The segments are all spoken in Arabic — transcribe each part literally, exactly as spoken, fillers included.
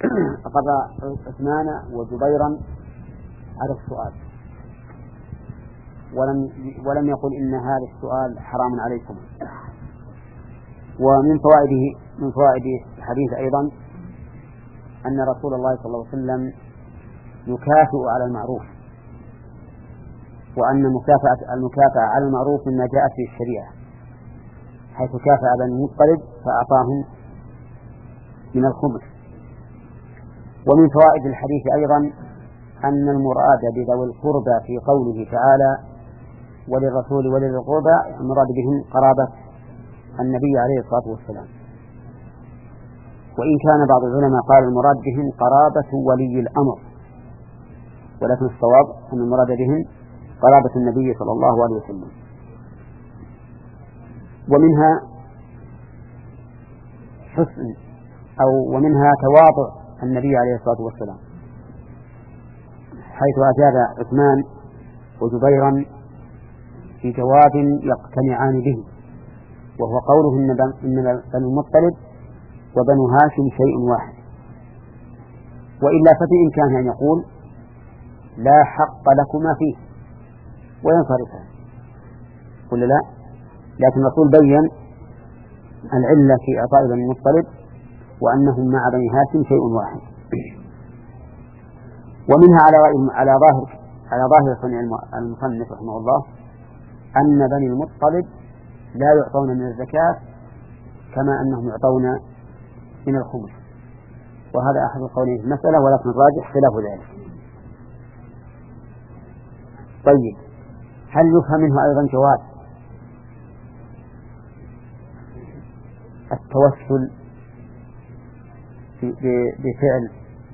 أقر عثمان وزبيرا على السؤال، ولم ولم يقل إن هذا السؤال حرام عليكم. ومن فوائده من فوائد الحديث أيضا أن رسول الله صلى الله عليه وسلم يكافئ على المعروف، وأن مكافأة المكافأة على المعروف مما جاءت في الشريعة، حيث كافأ بني المطلب فأعطاهم من الخمس. ومن فوائد الحديث أيضا أن المراد بذوي القربى في قوله تعالى وللرسول ولذي القربى المراد بهم قرابة النبي عليه الصلاة والسلام، وإن كان بعض العلماء قال المراد بهم قرابة ولي الأمر، ولكن الصواب أن المراد بهم قرابة النبي صلى الله عليه وسلم. ومنها حسن أو ومنها تواضع النبي عليه الصلاة والسلام، حيث أجاب عثمان وزبيرا في جواب يقتنعان به، وهو قوله إن بنو المطلب وبنو هاشم شيء واحد، وإلا ففي إمكانه أن يقول لا حق لكما فيه وينصرفان، قل لا، لكن الرسول بين العلة في إعطاء بني المطلب وأنهم مع بني هاشم شيء واحد. ومنها على على ظاهر على ظاهر صنع المصنف رحمه الله أن بني المطلب لا يعطون من الزكاة كما أنهم يعطون من الخمس، وهذا أحد القولين في المسألة، ولكن الراجح خلاف ذلك. طيب، هل يفهم منه أيضا جواز التوسل بفعل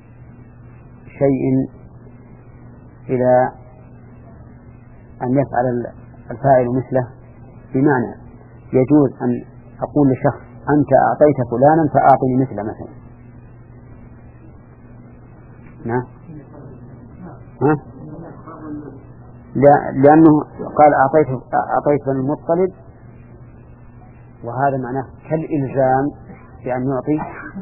شيء إلى أن يفعل الفاعل مثله؟ بمعنى يجوز أن أقول لشخص أنت أعطيت فلانا فأعطني مثله مثلا، نعم ها؟ لأنه قال أعطيت أعطيت بني المطلب، وهذا معناه كالإلزام بأن يعطي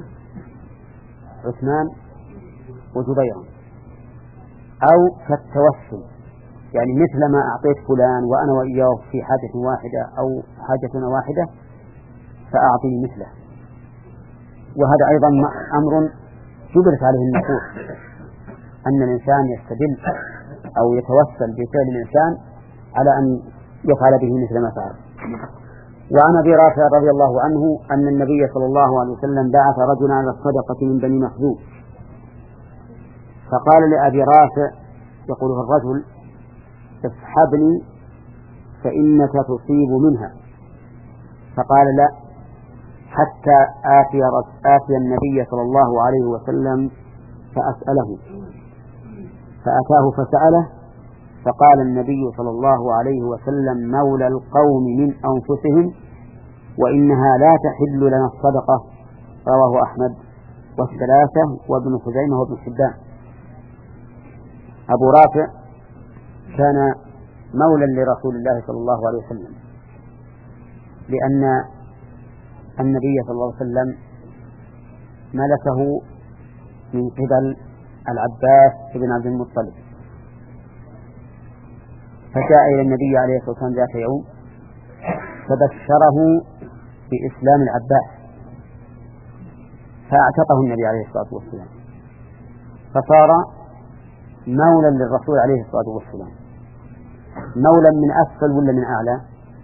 عثمان وزبيرا، أو كالتوسل، يعني مثل ما أعطيت فلان وأنا وإياه في حاجة واحدة أو حاجتنا واحدة فأعطني مثله. وهذا أيضا أمر جبرت عليه النصوص، أن الإنسان يستدل أو يتوسل بفعل الإنسان على أن يفعل به مثل ما فعل. وعن أبي رافع رضي الله عنه أن النبي صلى الله عليه وسلم بعث رجلا على الصدقة من بني مخزوم، فقال لأبي رافع يقوله الرجل اسحبني فإنك تصيب منها، فقال لا حتى آتي, آتي النبي صلى الله عليه وسلم فأسأله، فأتاه فسأله، فقال النبي صلى الله عليه وسلم مولى القوم من أنفسهم وإنها لا تحل لنا الصدقة. رواه أحمد والثلاثة وابن خزيمة وابن حبان. أبو رافع كان مولى لرسول الله صلى الله عليه وسلم، لأن النبي صلى الله عليه وسلم ملكه من قبل العباس بن عبد المطلب، فجاء إلى النبي عليه الصلاة والسلام ذات يوم فبشره بإسلام العباس، فاعتقه النبي عليه الصلاة والسلام، فصار مولا للرسول عليه الصلاة والسلام. مولا من أسفل ولا من أعلى؟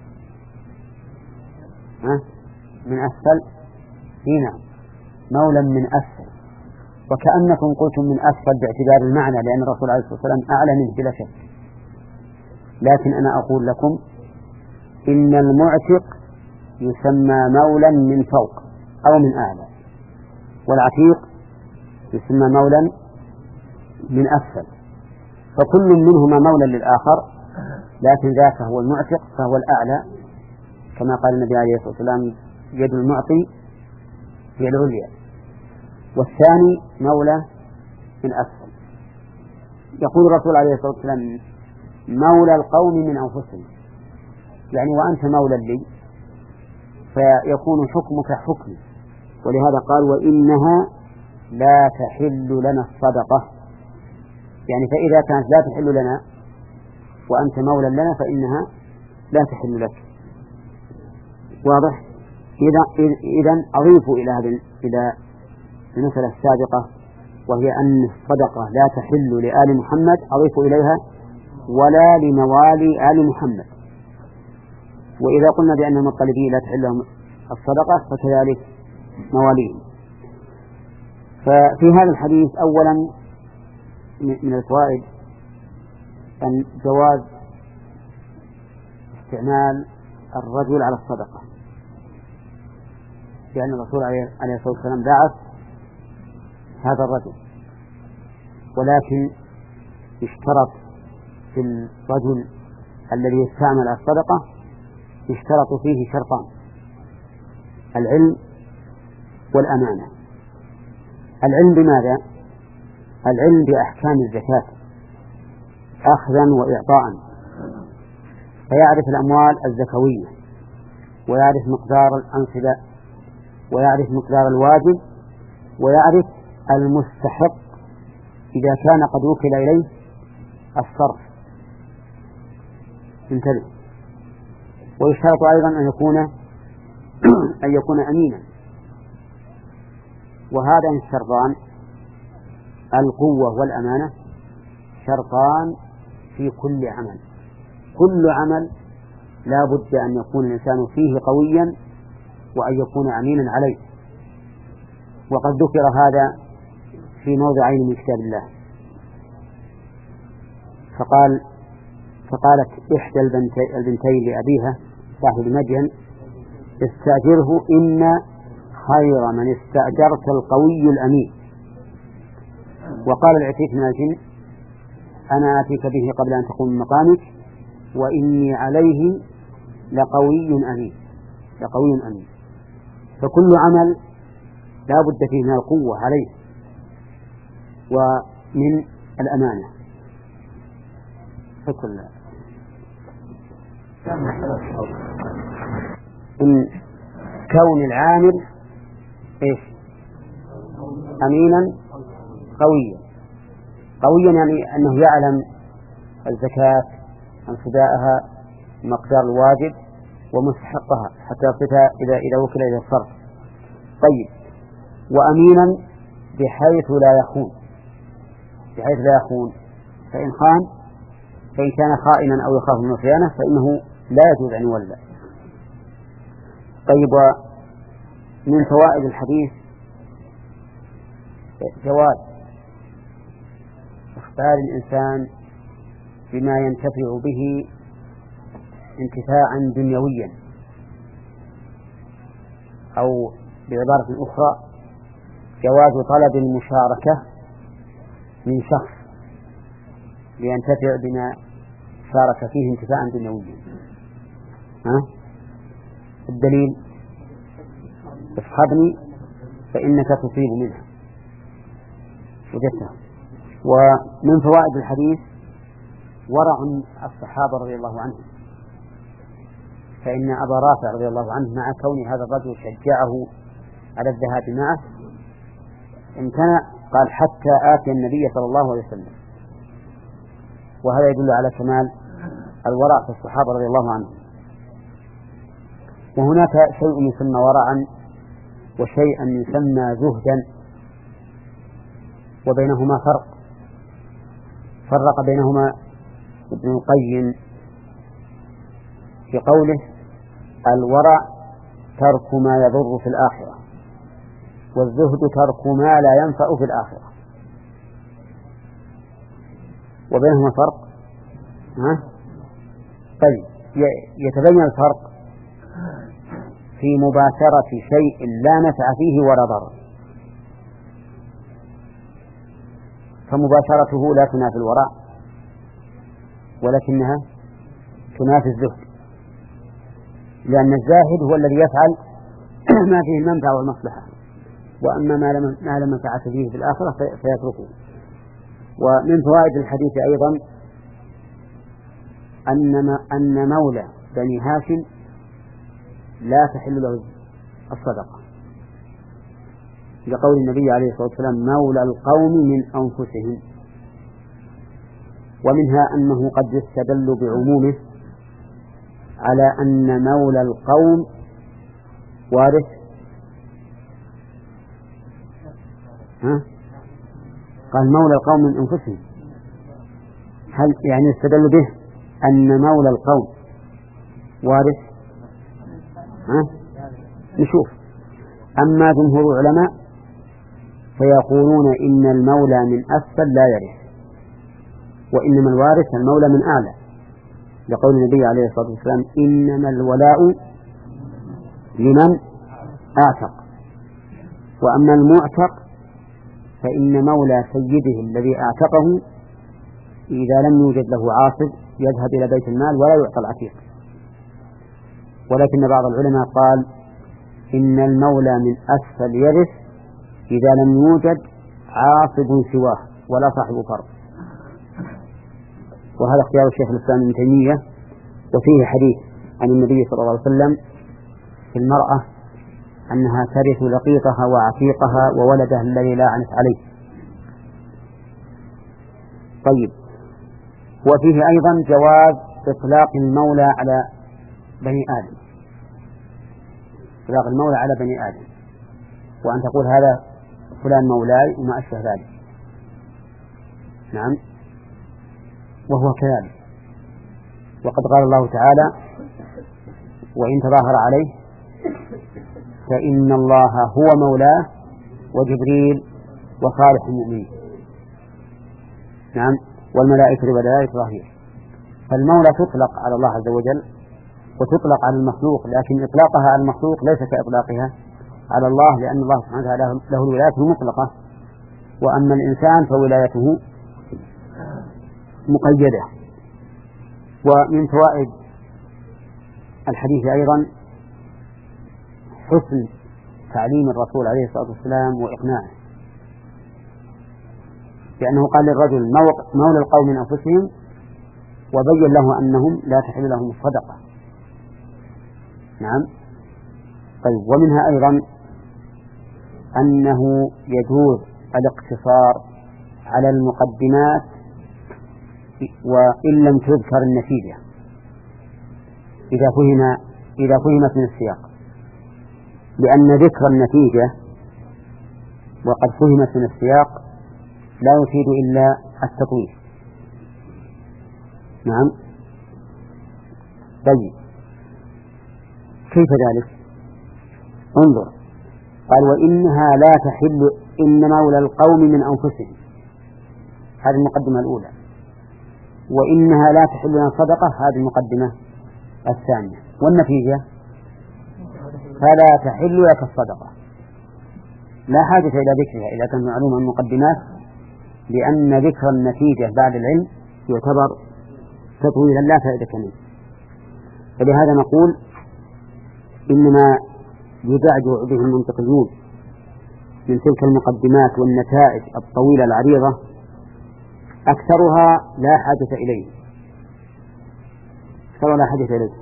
ها؟ من أسفل؟ هنا مولا من أسفل، وكأنكم قلتم من أسفل باعتبار المعنى، لأن الرسول عليه الصلاة والسلام أعلى منه بلا شك، لكن أنا أقول لكم إن المعتق يسمى مولا من فوق أو من أعلى، والعتيق يسمى مولا من أسفل، فكل منهما مولا للآخر، لكن ذاك هو المعتق فهو الأعلى، كما قال النبي عليه الصلاة والسلام يد المعطي هي العليا، والثاني مولى من أسفل. يقول الرسول عليه الصلاة والسلام مولى القوم من أنفسهم، يعني وأنت مولى لي، فيكون حكمك حكمي، ولهذا قال وإنها لا تحل لنا الصدقة، يعني فإذا كانت لا تحل لنا وأنت مولى لنا فإنها لا تحل لك. واضح؟ إذا إذن أضيف إلى هذه إلى المسألة السابقة وهي أن الصدقة لا تحل لآل محمد، أضيف إليها ولا لموالي آل محمد. وإذا قلنا بأن المطلبين لا تحل لهم الصدقة فكذلك مواليهم. ففي هذا الحديث أولا من الفوائد أن جواز استعمال الرجل على الصدقة، لأن الرسول عليه الصلاة والسلام بعث هذا الرجل، ولكن اشترط في الرجل الذي يستعمل على الصدقة يشترط فيه شرطان: العلم والأمانة. العلم بماذا؟ العلم بأحكام الزكاة أخذا وإعطاء، فيعرف الأموال الزكوية ويعرف مقدار الأنصبة ويعرف مقدار الواجب ويعرف المستحق إذا كان قد وكل إليه الصرف. انتبه. ويشترط أيضا أن يكون أن يكون أمينا، وهذان الشرطان القوة والأمانة شرطان في كل عمل. كل عمل لا بد أن يكون الإنسان فيه قويا وأن يكون أمينا عليه، وقد ذكر هذا في موضعين من كتاب الله. فقال فقالت إحدى البنتين لأبيها صاحب مدين: استأجره إن خير من استأجرت القوي الأمين. وقال العفريت من الجن: أنا آتيك به قبل أن تقوم من مقامك وإني عليه لقوي أمين لقوي أمين. فكل عمل لا بد فيه من القوة عليه ومن الأمانة. فكل إن كون العامل إيش؟ أمينا قويا. قويا يعني أنه يعلم الزكاة انصباءها مقدار الواجب ومستحقها حتى يصفها إذا إذا وكل إلى الصرف. طيب. وأمينا بحيث لا يخون بحيث لا يخون فإن خان فإن كان خائنا أو يخاف من الخيانة فإنه لا يجوز أن يولى. طيب. من فوائد الحديث جواز إخبار الإنسان بما ينتفع به انتفاعا دنيويا، أو بعبارة أخرى جواز طلب المشاركة من شخص لينتفع بما شارك فيه انتفاعا دنيويا. ها؟ الدليل: اصحبني فإنك تصيب منها. وجدتها. ومن فوائد الحديث ورع الصحابة رضي الله عنهم، فإن أبا رافع رضي الله عنه مع كون هذا الرجل شجعه على الذهاب معه امتنع، قال: حتى آتي النبي صلى الله عليه وسلم. وهذا يدل على كمال الورع في الصحابة رضي الله عنهم. وهناك شيء يسمى ورعا وشيئا يسمى زهدا، وبينهما فرق فرق بينهما ابن القيم في قوله: الورع ترك ما يضر في الآخرة، والزهد ترك ما لا ينفع في الآخرة. وبينهما فرق. ها؟ طيب. يتبين الفرق في مباشرة شيء لا نفع فيه ولا ضرر، فمباشرته لا تنافي الورع ولكنها تنافي الزهد، لأن الزاهد هو الذي يفعل ما فيه المنفعة والمصلحة، وأما ما لا منفعة فيه في الآخرة فيتركه. ومن فوائد الحديث أيضا أن أن مولى بني هاشم لا تحل له الصدقة، لقول النبي عليه الصلاة والسلام مولى القوم من أنفسهم. ومنها أنه قد يستدل بعمومه على أن مولى القوم وارث. ها؟ قال مولى القوم من أنفسهم، هل يعني يستدل به أن مولى القوم وارث؟ ها؟ نشوف. أما جمهور العلماء فيقولون إن المولى من أسفل لا يرث، وإنما الوارث المولى من أعلى، لقول النبي عليه الصلاة والسلام إنما الولاء لمن أعتق. وأما المعتق فإن مولى سيده الذي أعتقه إذا لم يوجد له عاصب يذهب إلى بيت المال ولا يعطى العتيق. ولكن بعض العلماء قال إن المولى من أسفل يرث إذا لم يوجد عاصب سواه ولا صاحب فرض. وهذا اختيار الشيخ الإسلام ابن تيمية. وفيه حديث عن النبي صلى الله عليه وسلم في المرأة أنها ترث لقيطها وعتيقها وولدها الذي لا عنت عليه. طيب، وفيه أيضا جواز إطلاق المولى على بني آدم، إطلاق المولى على بني آدم، وأن تقول هذا فلان مولاي وما أشبه ذلك. نعم، وهو كذلك. وقد قال الله تعالى وإن تظاهر عليه فإن الله هو مولاه وجبريل وصالح المؤمنين. نعم، والملائكة وذلك ظهير. فالمولى تطلق على الله عز وجل وتطلق على المخلوق، لكن إطلاقها على المخلوق ليس كإطلاقها على الله، لأن الله سبحانه وتعالى له الولاية المطلقة، وأما الإنسان فولايته مقيدة. ومن فوائد الحديث أيضا حسن تعليم الرسول عليه الصلاة والسلام وإقناعه، لأنه قال للرجل مولى القوم من أنفسهم وبين له أنهم لا تحل لهم الصدقة. نعم. طيب، ومنها أيضا أنه يجوز الاقتصار على المقدمات وإن لم تذكر النتيجة إذا فهم إذا فهمت من السياق، لأن ذكر النتيجة وقد فهمت من السياق لا يفيد إلا التطويل. نعم. طيب، كيف ذلك؟ انظر، قال وإنها لا تحل إن مولى القوم من أنفسهم، هذه المقدمة الأولى، وإنها لا تحل لنا صدقة، هذه المقدمة الثانية، والنتيجة فلا تحل لك الصدقة. لا حاجة إلى ذكرها إذا كانت معلومة المقدمات، لأن ذكر النتيجة بعد العلم يعتبر تطويلا لا فائدة منه. فلهذا نقول إنما يدعج به المنطقيون من تلك المقدمات والنتائج الطويلة العريضة أكثرها لا حاجة إليه، أكثرها لا حاجة إليه.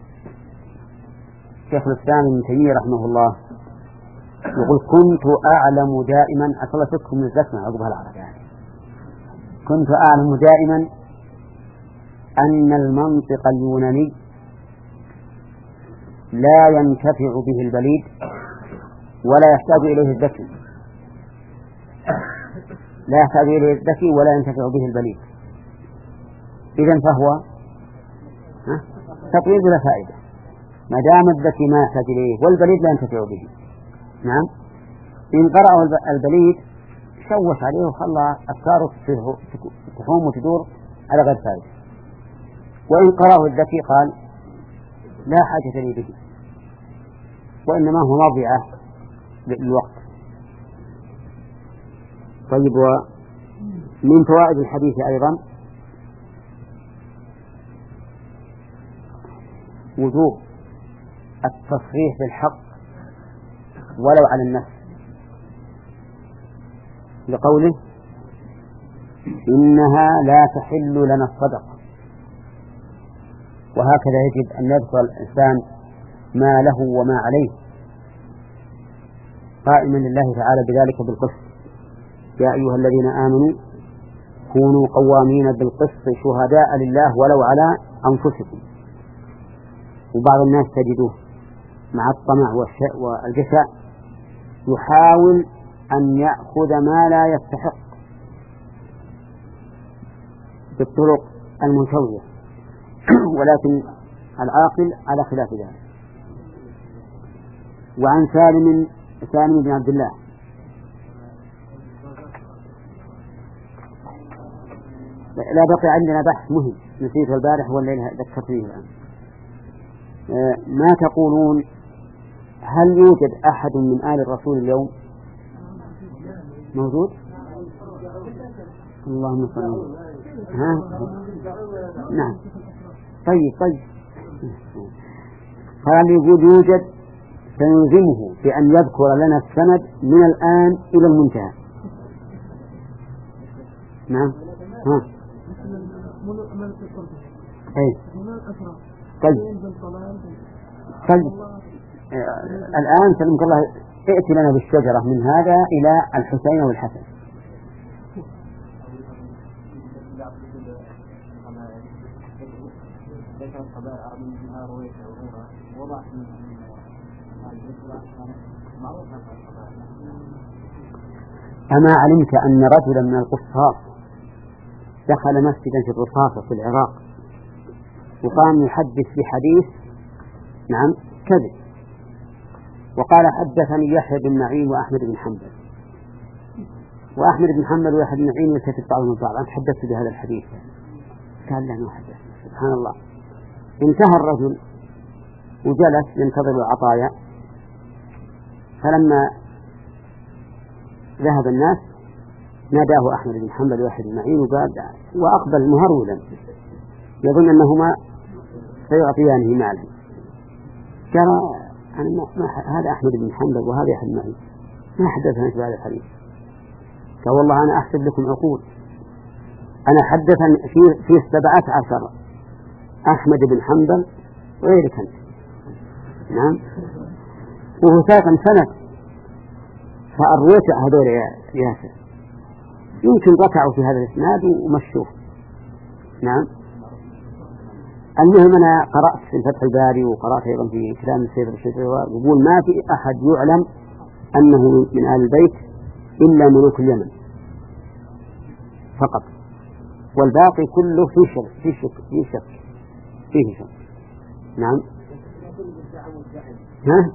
شيخ الإسلام ابن تيمية رحمه الله يقول كنت أعلم دائما، أصلا تذكر من الزكمة عقبها العرب يعني، كنت أعلم دائما أن المنطق اليوناني لا ينتفع به البليد ولا يحتاج إليه الذكي، لا يحتاج إليه الذكي ولا ينتفع به البليد، إذن فهو تطويل بلا فائدة ما دام الذكي ما يحتاج إليه والبليد لا ينتفع به. نعم. إن قرأه البليد شوش عليه وخلى أفكاره تحوم وتدور على غير فائدة، وإن قرأه الذكي قال لا حاجة لي به وإنما هو مضيعة للوقت. طيب، ومن فوائد الحديث أيضا وجوب التصريح بالحق ولو على النفس، لقوله إنها لا تحل لنا الصدقة. وهكذا يجب أن يذكر الإنسان ما له وما عليه، قائما لله تعالى بذلك بالقسط: يا أيها الذين آمنوا كونوا قوامين بالقسط شهداء لله ولو على أنفسكم. وبعض الناس تجده مع الطمع والجشع يحاول أن يأخذ ما لا يستحق بالطرق المنتوية، ولكن العاقل على خلاف ذلك. وعن سالم سالم بن عبد الله لا بقي عندنا بحث مهم نسيته البارح والليلة ذكرت فيه الآن. ما تقولون؟ هل يوجد أحد من آل الرسول اليوم موجود؟ اللهم صل على ها نعم. طيب طيب قال يقول يوجد، سنلزمه بأن يذكر لنا السند من الآن إلى المنتهى. نعم ها أي طيب طيب الآن سلمك الله ائت لنا بالشجرة من هذا إلى الحسين والحسن. أما علمت أن رجلا من القصاص دخل مسجدا في الرصافة في العراق وقام يحدث بحديث نعم كذب، وقال حدثني يحيى بن معين وأحمد بن حنبل، وأحمد بن حنبل ويحيى بن معين يلتفت بعضهم البعض: أنا تحدثت بهذا الحديث. قال لا ما حدث. سبحان الله. انتهى الرجل وجلس ينتظر العطايا، فلما ذهب الناس ناداه أحمد بن حنبل ويحيى بن معين وقال وأقبل مهرولا يظن أنهما سيعطيانه مالا. قال أنا ما هذا أحمد بن حنبل وهذا يحيى بن معين ما حدثني بهذا الحديث. قال والله أنا أحسب لكم عقول، أنا حدثني في في سبعة عشر أحمد بن حنبل وغيرك أنت. نعم. وهو ساكن سنة فأرويت هذول يا ياسر يمكن قطعوا في هذا الإسناد ومشوه. نعم. المهم أنا قرأت في فتح الباري وقرأت أيضا في كلام السيد الرشيد يقول ما في أحد يعلم أنه من آل البيت إلا ملوك اليمن فقط، والباقي كله في شك في شك في شك فيه شك. نعم. ها؟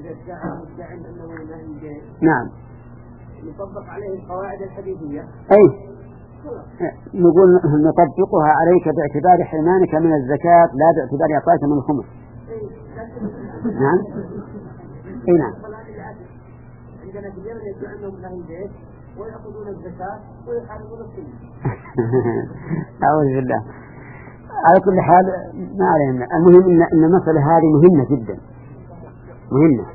نعم. نطبق عليه القواعد الحديثية. أي نقول نطبقها عليك باعتبار حرمانك من الزكاة لا باعتبار إعطائك من الخمس. نعم. أي نعم. عندنا في اليمن يدعي أنهم أهل البيت ويأخذون الزكاة ويحاربون السنة. أعوذ بالله. على كل حال ما علينا، المهم إن إن المسألة هذه مهمة جدا مهمة.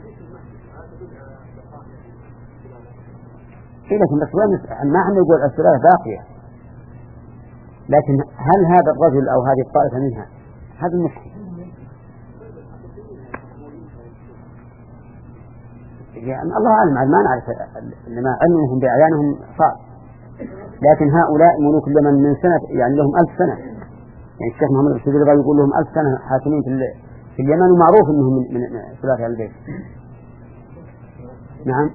إيه لكن بس ما عم يقول السلالة باقية، لكن هل هذا الرجل أو هذه الطائفة منها هذا المشكلة. يعني الله أعلم ما نعرف، لما علمهم بأعيانهم صعب، لكن هؤلاء ملوك اليمن من سنة يعني لهم ألف سنة، يعني الشيخ محمد الرشيد يقول لهم ألف سنة حاكمين في في اليمن ومعروف أنهم من من سلالة أهل البيت. نعم.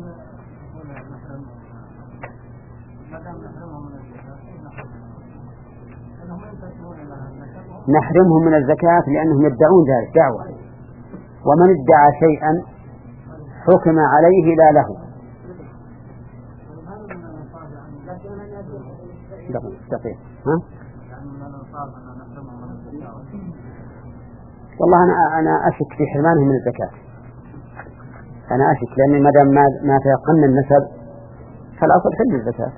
نحرمهم من الزكاة لأنهم يدعون ذلك دعوة، ومن ادعى شيئا حكم عليه لا له. دقيق. ها؟ والله أنا أنا أشك في حرمانهم من الزكاة، أنا أشك لأن ما دام ما ما تيقن النسب فالأصل حل الزكاة.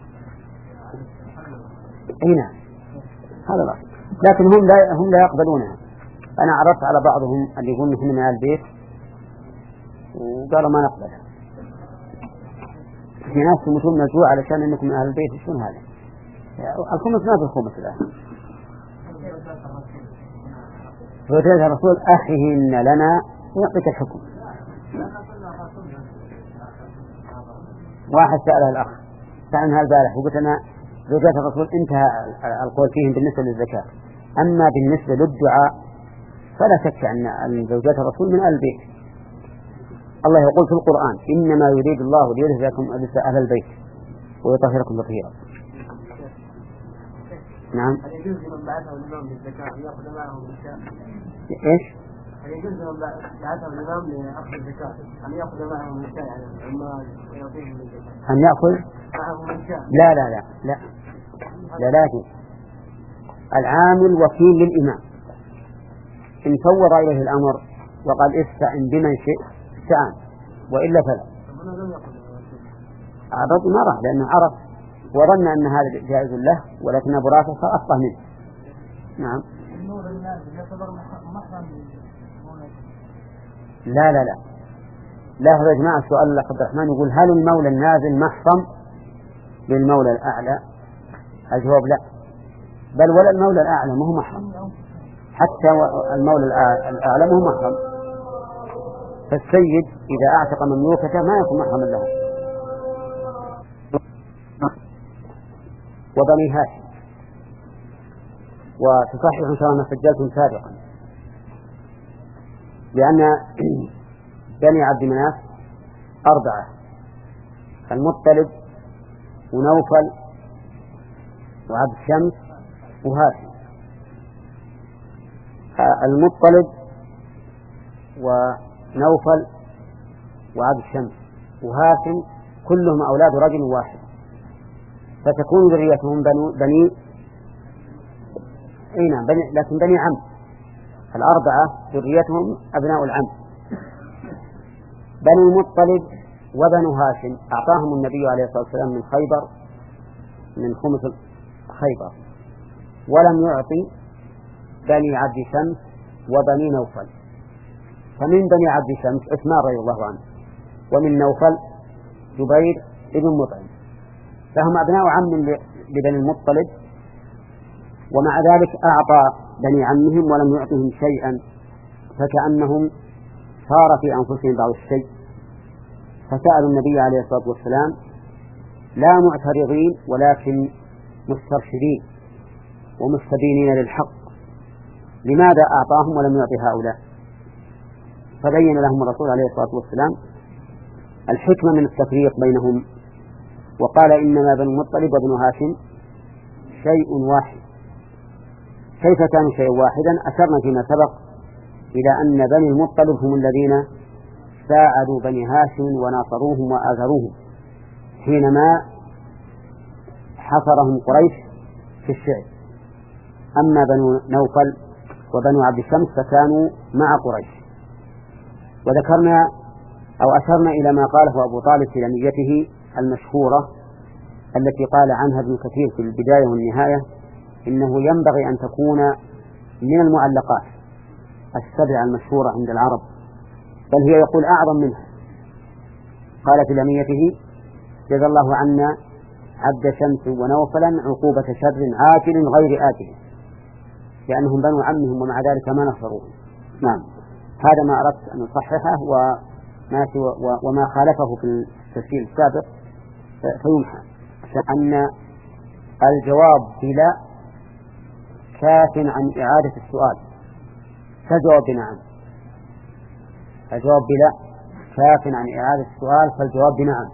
أي نعم هذا الأصل، لكن هم لا هم لا يقبلونها. أنا عرفت على بعضهم اللي يقولون نحن من أهل البيت وقالوا ما نقبلها. في ناس يموتون مجوع علشان إنكم من أهل البيت. شلون هذا؟ الخمس ما في الخمس الآن. وتلك الرسول أخيهن لنا ويعطيك الحكم. واحد سأله الأخ سألنا البارح وقلت أنا زوجات الرسول انتهى القول فيهم بالنسبة للزكاة، أما بالنسبة للدعاء فلا شك أن زوجات الرسول من البيت. الله يقول في القرآن إنما يريد الله ليذهب لكم أهل البيت ويطهركم تطهيرا. نعم. هل يجوز لمن بعثه الإمام للزكاة أن يأخذ معه الزكاة؟ إيش؟ هل يجوز لمن بعثه الإمام لأخذ الزكاة أن يأخذ معه من شاء يعني العمال ويعطيهم من الزكاة؟ أن يأخذ؟ معه من شاء. لا لا لا لا لا لا يجوز. العامل وكيل للإمام، إن فوض إليه الأمر وقال استعن بمن شئت استعان وإلا فلا. عرض ما راح لأنه عرف وظن أن هذا جائز له، ولكن أبو رافع صار أفقه منه. نعم. لا لا لا لا هذا يا جماعة السؤال الله عبد الرحمن يقول هل المولى النازل محرم للمولى الأعلى؟ الجواب لا، بل ولا المولى الأعلى ما هو محرم، حتى المولى الأعلى ما هو محرم. فالسيد إذا أعتق مملوكته ما يكون محرما له. وبني هاشم، وتصحح إن شاء الله ما سجلتم سابقا، لأن بني عبد مناف أربعة: المطلب ونوفل وعبد الشمس وهاشم. المطلب ونوفل وعبد الشمس وهاشم كلهم أولاد رجل واحد، فتكون ذريتهم بني أي نعم بني، لكن بني عم. الأربعة ذريتهم أبناء العم. بني المطلب وبنو هاشم أعطاهم النبي عليه الصلاة والسلام من خيبر من خمس خيبر، ولم يعطي بني عبد شمس وبني نوفل. فمن بني عبد شمس عثمان رضي الله عنه، ومن نوفل جبير ابن مطعم، فهم أبناء عم لبني المطلب، ومع ذلك أعطى بني عمهم ولم يعطهم شيئا، فكأنهم صار في أنفسهم بعض الشيء، فسألوا النبي عليه الصلاة والسلام لا معترضين ولكن مسترشدين ومستبينين للحق، لماذا أعطاهم ولم يعطي هؤلاء؟ فبين لهم الرسول عليه الصلاة والسلام الحكمة من التفريق بينهم، وقال إنما بنو المطلب وبنو هاشم شيء واحد. كيف كانوا شيء واحدا؟ أشرنا فيما سبق إلى أن بني المطلب هم الذين ساعدوا بني هاشم وناصروهم وآزروهم حينما حصرهم قريش في الشعب، أما بنو نوفل وبنو عبد الشمس فكانوا مع قريش. وذكرنا أو أشرنا إلى ما قاله أبو طالب في لميته المشهورة التي قال عنها ابن كثير في البداية والنهاية إنه ينبغي أن تكون من المعلقات السبع المشهورة عند العرب، بل هي يقول أعظم منها. قال في لميته جزى الله عنا عبد شمس ونوفلا عقوبة شر عاجل غير آجل، لأنهم بنو عمهم ومع ذلك ما نصروهم. نعم، هذا ما أردت أن أصححه، وما, وما خالفه في التفسير السابق فيمحى، أن الجواب بلا كاف عن إعادة السؤال، فالجواب بنعم. الجواب بلا كاف عن إعادة السؤال فالجواب بنعم.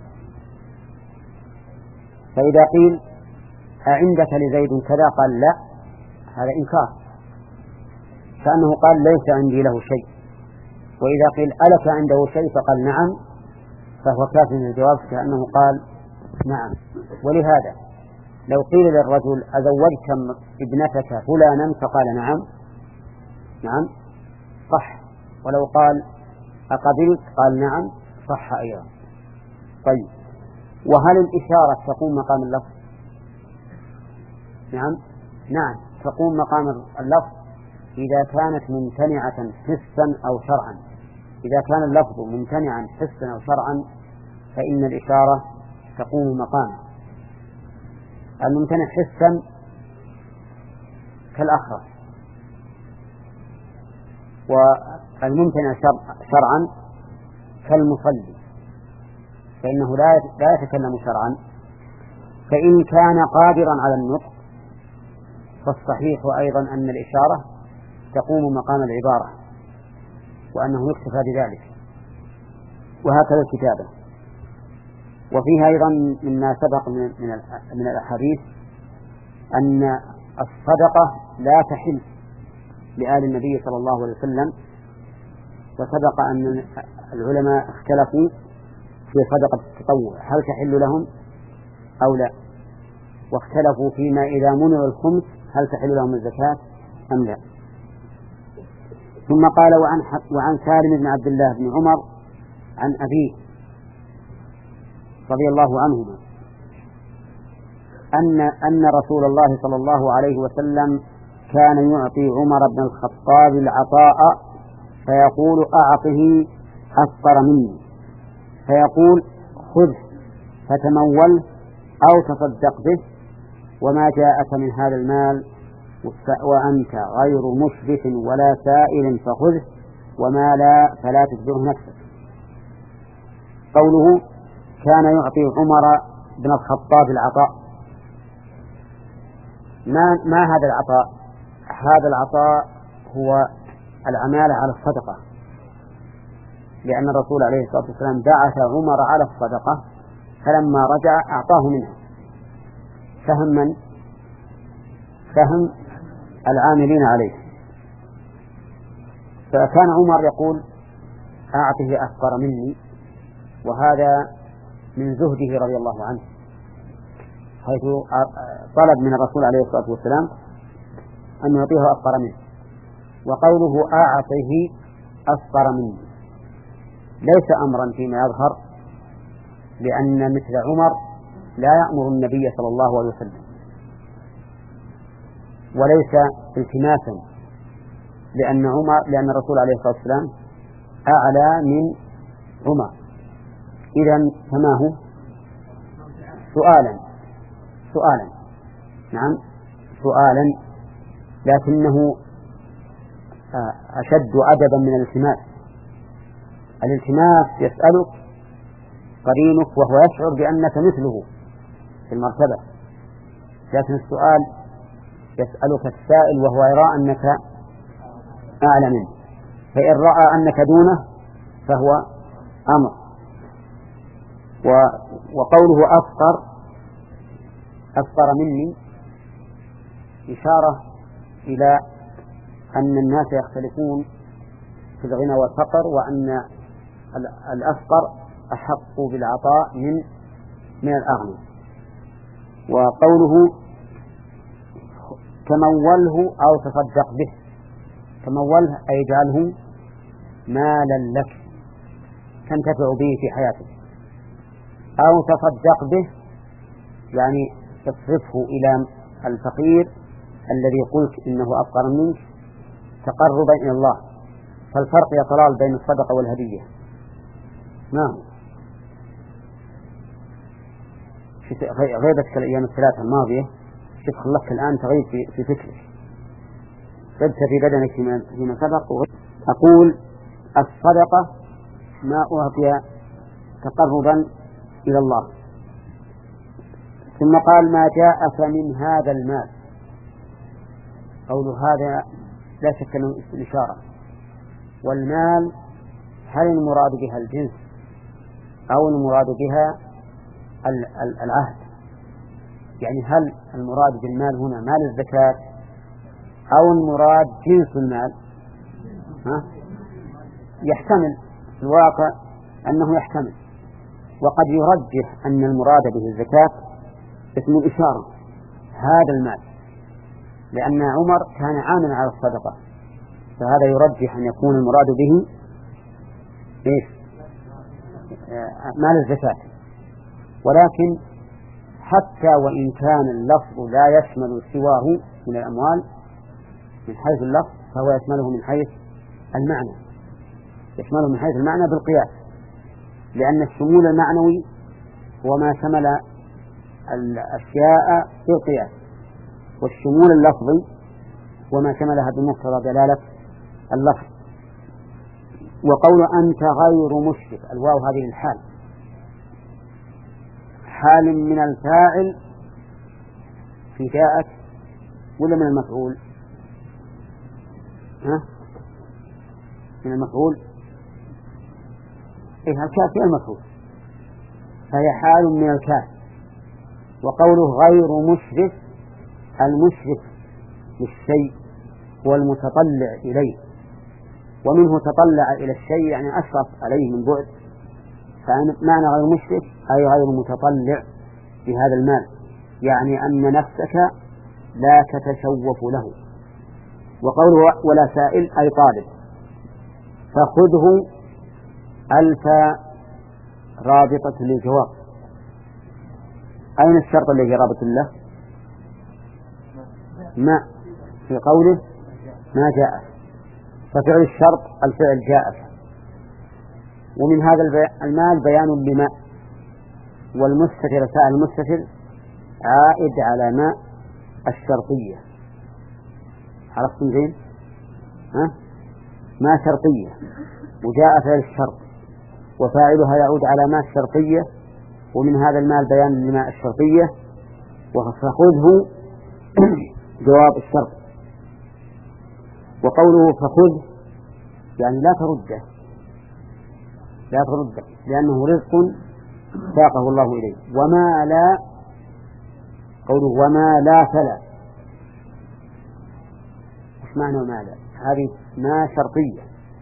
فإذا قيل أعندك لزيد كذا قال لا، هذا إنكار، كأنه قال ليس عندي له شيء. وإذا قيل ألك عنده شيء فقال نعم، فهو كاف من الجواب كأنه قال نعم. ولهذا لو قيل للرجل أزوجت ابنتك فلانا فقال نعم نعم صح، ولو قال أقبلت قال نعم صح أيضا. طيب، وهل الإشارة تقوم مقام اللفظ؟ نعم نعم تقوم مقام اللفظ إذا كانت ممتنعة حسا أو شرعا. إذا كان اللفظ ممتنعا حسا أو شرعا فإن الإشارة تقوم مقامه. الممتنع حسا كالأخرس، والممتنع شرعا كالمصلي. فإنه لا لا يتكلم شرعا. فإن كان قادرا على النطق فالصحيح أيضا أن الإشارة تقوم مقام العبارة وأنه يكتفى بذلك، وهكذا الكتابة. وفيها أيضا مما سبق من من الأحاديث أن الصدقة لا تحل لآل النبي صلى الله عليه وسلم، وسبق أن العلماء اختلفوا في صدقة التطوع هل تحل لهم أو لا، واختلفوا فيما إذا منعوا الخمس هل تحل لهم الزكاة أم لا. ثم قال وعن, وعن سالم بن عبد الله بن عمر عن أبيه رضي الله عنهما أن أن رسول الله صلى الله عليه وسلم كان يعطي عمر بن الخطاب العطاء فيقول أعطه أفقر مني، فيقول خذ فتمول أو تصدق به، وما جاءك من هذا المال وأنت غير مشرف ولا سائل فخذه، وما لا فلا تجبره نفسك. قوله كان يعطي عمر بن الخطاب العطاء، ما, ما هذا العطاء؟ هذا العطاء هو العمالة على الصدقة، لأن الرسول عليه الصلاة والسلام بعث عمر على الصدقة، فلما رجع أعطاه منها. فهم من؟ فهم العاملين عليه. فكان عمر يقول أعطه أفقر مني، وهذا من زهده رضي الله عنه، حيث طلب من الرسول عليه الصلاة والسلام أن يعطيه أفقر منه. وقوله أعطه أفقر مني ليس أمرا فيما يظهر، لأن مثل عمر لا يأمر النبي صلى الله عليه وسلم، وليس التماسا، لأن عمر لأن الرسول عليه الصلاة والسلام أعلى من عمر. إذن فما هو؟ سؤالا سؤالا نعم سؤالا، لكنه أشد أدبا من الالتماس. الالتماس يسألك قرينك وهو يشعر بأنك مثله في المرتبة، لكن السؤال يسألك السائل وهو يرى أنك أعلى منه، فإن رأى أنك دونه فهو أمر. وقوله أفقر أفقر مني إشارة إلى أن الناس يختلفون في الغنى والفقر، وأن الأفقر أحق بالعطاء من من الأغنى. وقوله تموله أو تصدق به، تموله أي اجعله مالا لك تنتفع به في حياتك، أو تصدق به يعني تصرفه إلى الفقير الذي قلت إنه أفقر منك تقربا إلى الله. فالفرق يا طلال بين الصدقة والهدية نعم. غيبتك الأيام الثلاثة الماضية شوف خلقك الآن تغيب في, في فكرك، غبت في بدنك فيما سبق. أقول الصدقة ما أعطي تقربا إلى الله. ثم قال ما جاءك من هذا المال، قول هذا لا شك أنه الإشارة. والمال هل المراد بها الجنس أو المراد بها العهد؟ يعني هل المراد بالمال هنا مال الزكاة أو المراد جنس المال؟ ها؟ يحتمل في الواقع أنه يحتمل، وقد يرجح أن المراد به الزكاة اسم الإشارة هذا المال، لأن عمر كان عاملا على الصدقة، فهذا يرجح أن يكون المراد به إيش؟ مال الزكاة. ولكن حتى وإن كان اللفظ لا يشمل سواه من الأموال من حيث اللفظ، فهو يشمله من حيث المعنى، يشمله من حيث المعنى بالقياس، لأن الشمول المعنوي هو ما شمل الأشياء بالقياس، والشمول اللفظي وما شملها بمقتضى دلالة اللفظ. وقول أنت غير مشرك، الواو هذه الحال، حال من الفاعل في جاءت ولا من المفعول؟ ها؟ من المفعول. إيه الكاف هي المفعول، فهي حال من الكاف. وقوله غير مشرف، المشرف للشيء هو المتطلع إليه، ومنه تطلع إلى الشيء يعني أشرف عليه من بعد، فمعنى غير مشرف أي غير متطلع بهذا المال، يعني أن نفسك لا تتشوف له. وقوله ولا سائل أي طالب، فخذه ألف رابطة للجواب. أين الشرط الذي رابط له؟ ما في قوله ما جاء، ففعل الشرط الفعل جاء. ومن هذا المال بيان لما، والمستتر سائل المستتر عائد على ما الشرطية. عرفتم زين؟ ها؟ ما شرطية، وجاء فعل الشرط وفاعلها يعود على ما الشرطية، ومن هذا المال بيان لما الشرطية، وفخذه جواب الشرط. وقوله فخذ يعني لا ترده، لا ترده لأنه رزق ساقه الله إليه. وما لا، قوله وما لا فلا، ايش معنى وما لا؟ هذه ما شرطية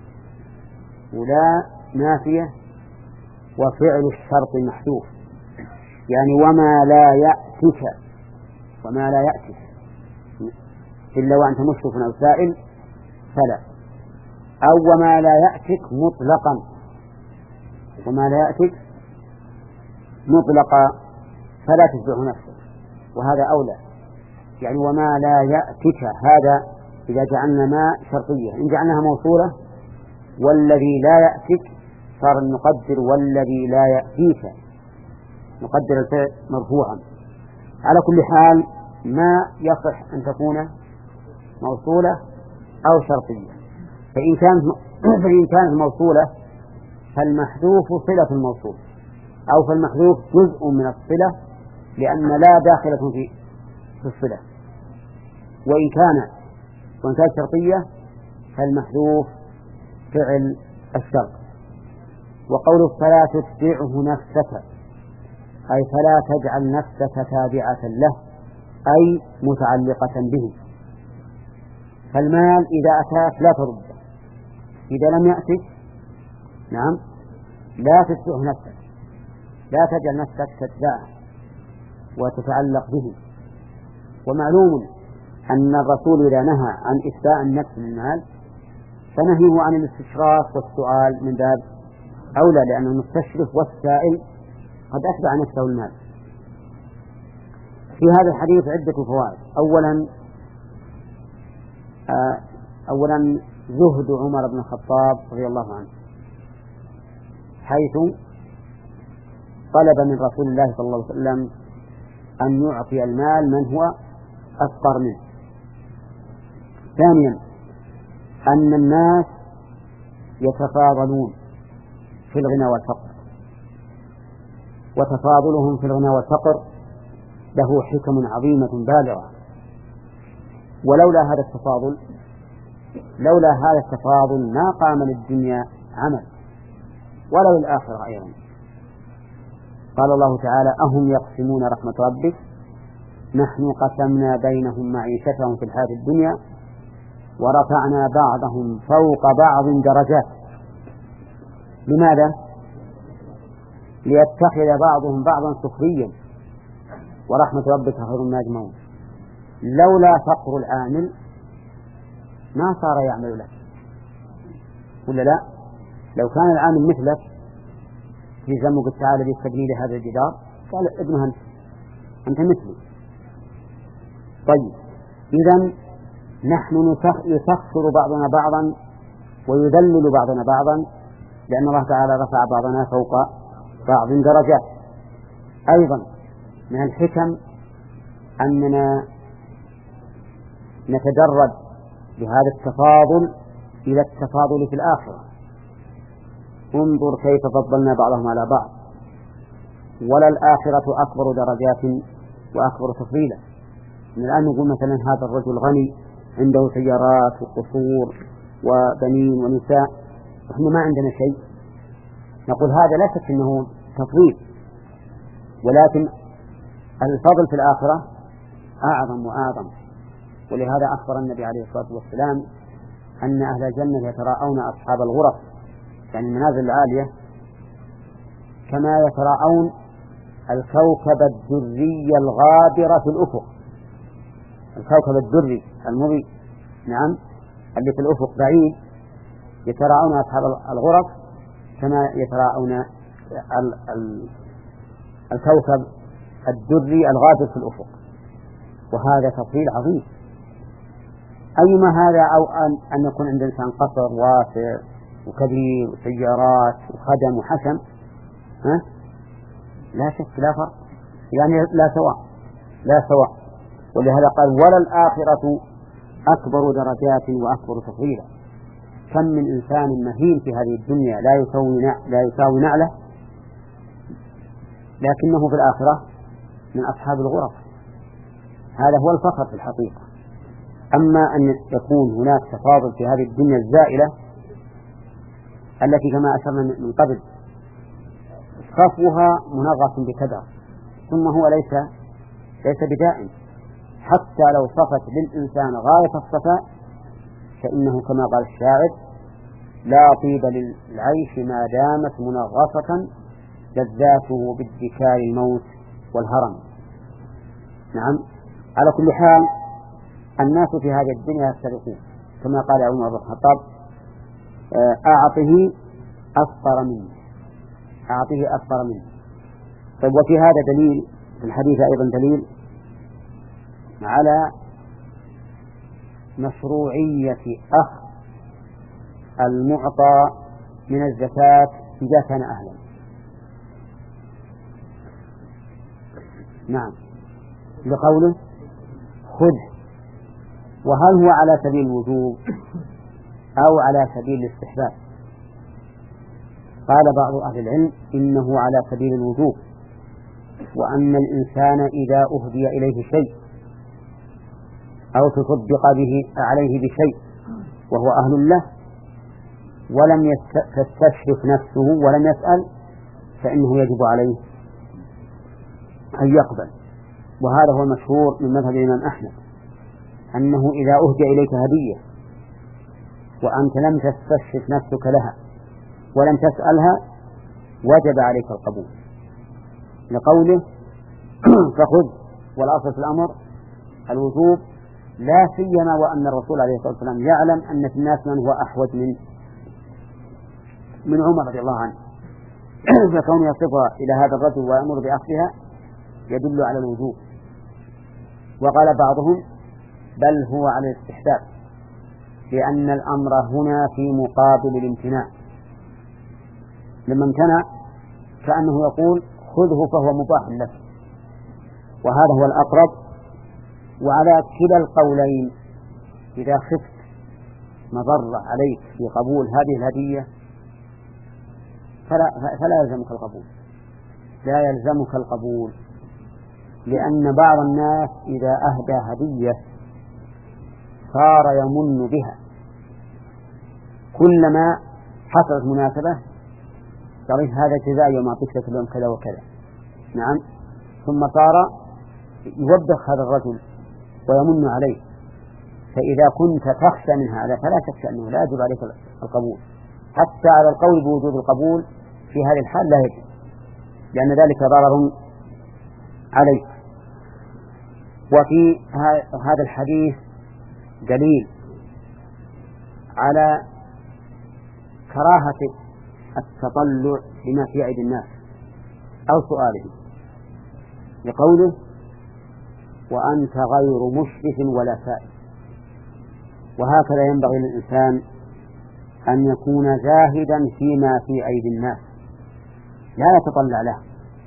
ولا نافية وفعل الشرط محذوف، يعني وما لا يأتك، وما لا يأتك إلا وأنت مشرف أو سائل فلا، أو وما لا يأتك مطلقا، وما لا يأتك مطلقا فلا تتبع نفسك، وهذا أولى. يعني وما لا يأتك هذا إذا جعلنا ما شرطية، إن جعلناها موصولة والذي لا يأتك صار نقدر والذي لا يأتيك، نقدر الفعل مرفوعا. على كل حال ما يصح أن تكون موصولة أو شرطية، فإن كانت فإن كانت موصولة فالمحذوف صلة الموصول، أو فالمحذوف جزء من الصلة لأن لا داخلة في الصلة. وإن كان وإن كانت شرطية فالمحذوف فعل الشرط. وقوله فلا تتبعه نفسك أي فلا تجعل نفسك تابعة له، أي متعلقة به. فالمال إذا أتاك لا ترده، إذا لم يأتك نعم لا تتبعه نفسك، لا تجعل نفسك تتبعه وتتعلق به. ومعلوم أن الرسول إذا نهى عن إتباع النفس من المال فنهيه عن الاستشراف والسؤال من باب أولى، لأن المستشرف والسائل قد أتبع نفسه المال. في هذا الحديث عدة فوائد. أولا أولا زهد عمر بن الخطاب رضي الله عنه، حيث طلب من رسول الله صلى الله عليه وسلم أن يعطي المال من هو أفقر منه. ثانيا أن الناس يتفاضلون في الغنى والفقر، وتفاضلهم في الغنى والفقر له حكم عظيمة بالغة. ولولا هذا التفاضل لولا هذا التفاضل ما قام للدنيا عمل ولا للآخرة أيضا. قال الله تعالى أهم يقسمون رحمة ربك نحن قسمنا بينهم معيشتهم في الحياة الدنيا ورفعنا بعضهم فوق بعض درجات. لماذا؟ ليتخذ بعضهم بعضا سخريا ورحمة ربك خير مما يجمعون. لولا فقر العامل ما صار يعمل لك، ولا لا؟ لو كان العامل مثلك في زمك تعالى ليستبني لهذا الجدار قال ابنها أنت, أنت مثلي. طيب إذن نحن يسخر بعضنا بعضا ويذلل بعضنا بعضا، لأن الله تعالى رفع بعضنا فوق بعض درجات. أيضا من الحكم أننا نتدرج بهذا التفاضل إلى التفاضل في الآخرة. انظر كيف فضلنا بعضهم على بعض، ولا الآخرة أكبر درجات وأكبر تفضيلا. من الآن نقول مثلا هذا الرجل غني عنده سيارات وقصور وبنين ونساء وإحنا ما عندنا شيء، نقول هذا لا شك أنه تفضيل، ولكن الفضل في الآخرة أعظم وأعظم. ولهذا أخبر النبي عليه الصلاة والسلام أن أهل الجنة يتراءون أصحاب الغرف يعني المنازل العالية كما يتراءون الكوكب الدري الغابر في الأفق. الكوكب الدري المضيء نعم اللي في الأفق بعيد يتراءون أصحاب الغرف كما يتراءون ال ال الكوكب الدري الغابر في الأفق، وهذا تفضيل عظيم. أيما هذا أو أن, أن يكون عند الإنسان قصر واسع وكبير وسيارات وخدم وحشم، ها؟ لا شك لا فرق، يعني لا سواء لا سواء. ولهذا قال ولا الآخرة أكبر درجات وأكبر تفضيلا. كم من إنسان مهين في هذه الدنيا لا يساوي لا يساوي نعله، لكنه في الآخرة من أصحاب الغرف. هذا هو الفخر في الحقيقة. أما أن يكون هناك تفاضل في هذه الدنيا الزائلة التي كما أشرنا من قبل صفوها منغص بكدر، ثم هو ليس ليس بدائم. حتى لو صفت للإنسان غاية الصفاء فإنه كما قال الشاعر لا طيب للعيش ما دامت منغصة لذاته بادكار الموت والهرم. نعم، على كل حال الناس في هذه الدنيا يفترقون كما قال عمر بن الخطاب أعطه أفقر منه أعطه أفقر منه. طيب وفي هذا دليل في الحديث أيضا دليل على مشروعية أخذ المعطى من الزكاة إذا كان أهلا. نعم لقوله خذ، وهل هو على سبيل الوجوب أو على سبيل الاستحباب؟ قال بعض أهل العلم إنه على سبيل الوجوب، وأن الإنسان إذا أهدي إليه شيء أو تصدق به عليه بشيء وهو أهل له ولم تستشرف نفسه ولم يسأل فإنه يجب عليه أن يقبل. وهذا هو المشهور من مذهب الإمام أحمد أنه إذا أهدي إليك هدية وأنت لم تستشرف نفسك لها ولم تسألها وجب عليك القبول، لقوله فخذ، والأصل في الأمر الوجوب، لا سيما وأن الرسول عليه الصلاة والسلام يعلم أن في الناس من هو أحوج من من عمر رضي الله عنه، فكونه يصفها إلى هذا الرجل ويأمر بأخذها يدل على الوجوب. وقال بعضهم بل هو على الاستحباب، لأن الأمر هنا في مقابل الامتناع. لما امتنع كأنه يقول خذه فهو مباح لك، وهذا هو الأقرب. وعلى كلا القولين إذا خفت مضرة عليك في قبول هذه الهدية فلا, فلا يلزمك القبول لا يلزمك القبول لأن بعض الناس إذا أهدى هدية صار يمن بها، كلما حصلت مناسبة قال هذا جزاء يوم أعطيك لك اليوم كذا وكذا. نعم، ثم صار يوبخ هذا الرجل ويمن عليه. فإذا كنت تخشى من هذا فلا تخشى أنه لا يجب عليك القبول، حتى على القول بوجود القبول في هذه الحال لا يجب، لأن ذلك ضرر عليك. وفي هذا الحديث دليل على كراهة التطلع لما في أيدي الناس أو سؤالهم، لقوله وأنت غير مشرف ولا سائل. وهكذا ينبغي للإنسان أن يكون زاهدا فيما في أيدي الناس لا يتطلع له.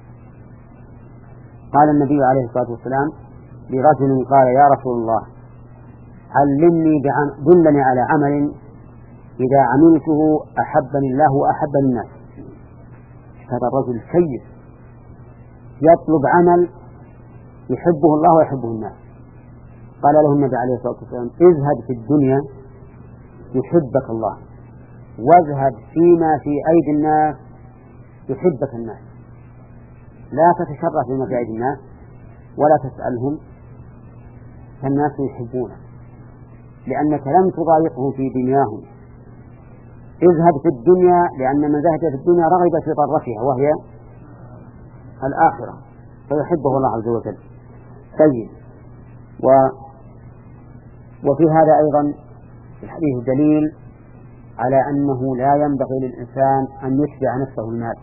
قال النبي عليه الصلاة والسلام لرجل قال يا رسول الله علمني دلني على عمل إذا عملته أحبني الله وأحبني الناس. هذا الرجل سيد يطلب عمل يحبه الله ويحبه الناس. قال له النبي عليه الصلاة والسلام اذهب في الدنيا يحبك الله، واذهب فيما في أيدي الناس يحبك الناس. لا تتشرع فيما في أيدي الناس ولا تسألهم فالناس يحبونك، لأنك لم تضايقهم في دنياهم. اذهب في الدنيا، لأن من ذهب في الدنيا رغب في ضرتها وهي الآخرة، فيحبه الله عز وجل. طيب، و وفي هذا أيضا الحديث دليل على أنه لا ينبغي للإنسان أن يتبع نفسه المال،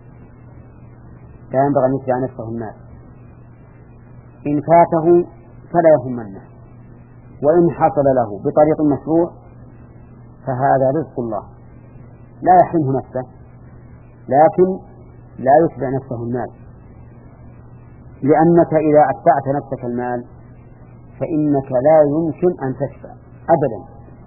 لا ينبغي أن يتبع نفسه المال. إن فاته فلا يهمنه، وإن حصل له بطريق مشروع فهذا رزق الله لا يحرمه نفسه، لكن لا يتبع نفسه المال، لأنك إذا أتبعت نفسك المال فإنك لا يمكن أن تشفع أبدا.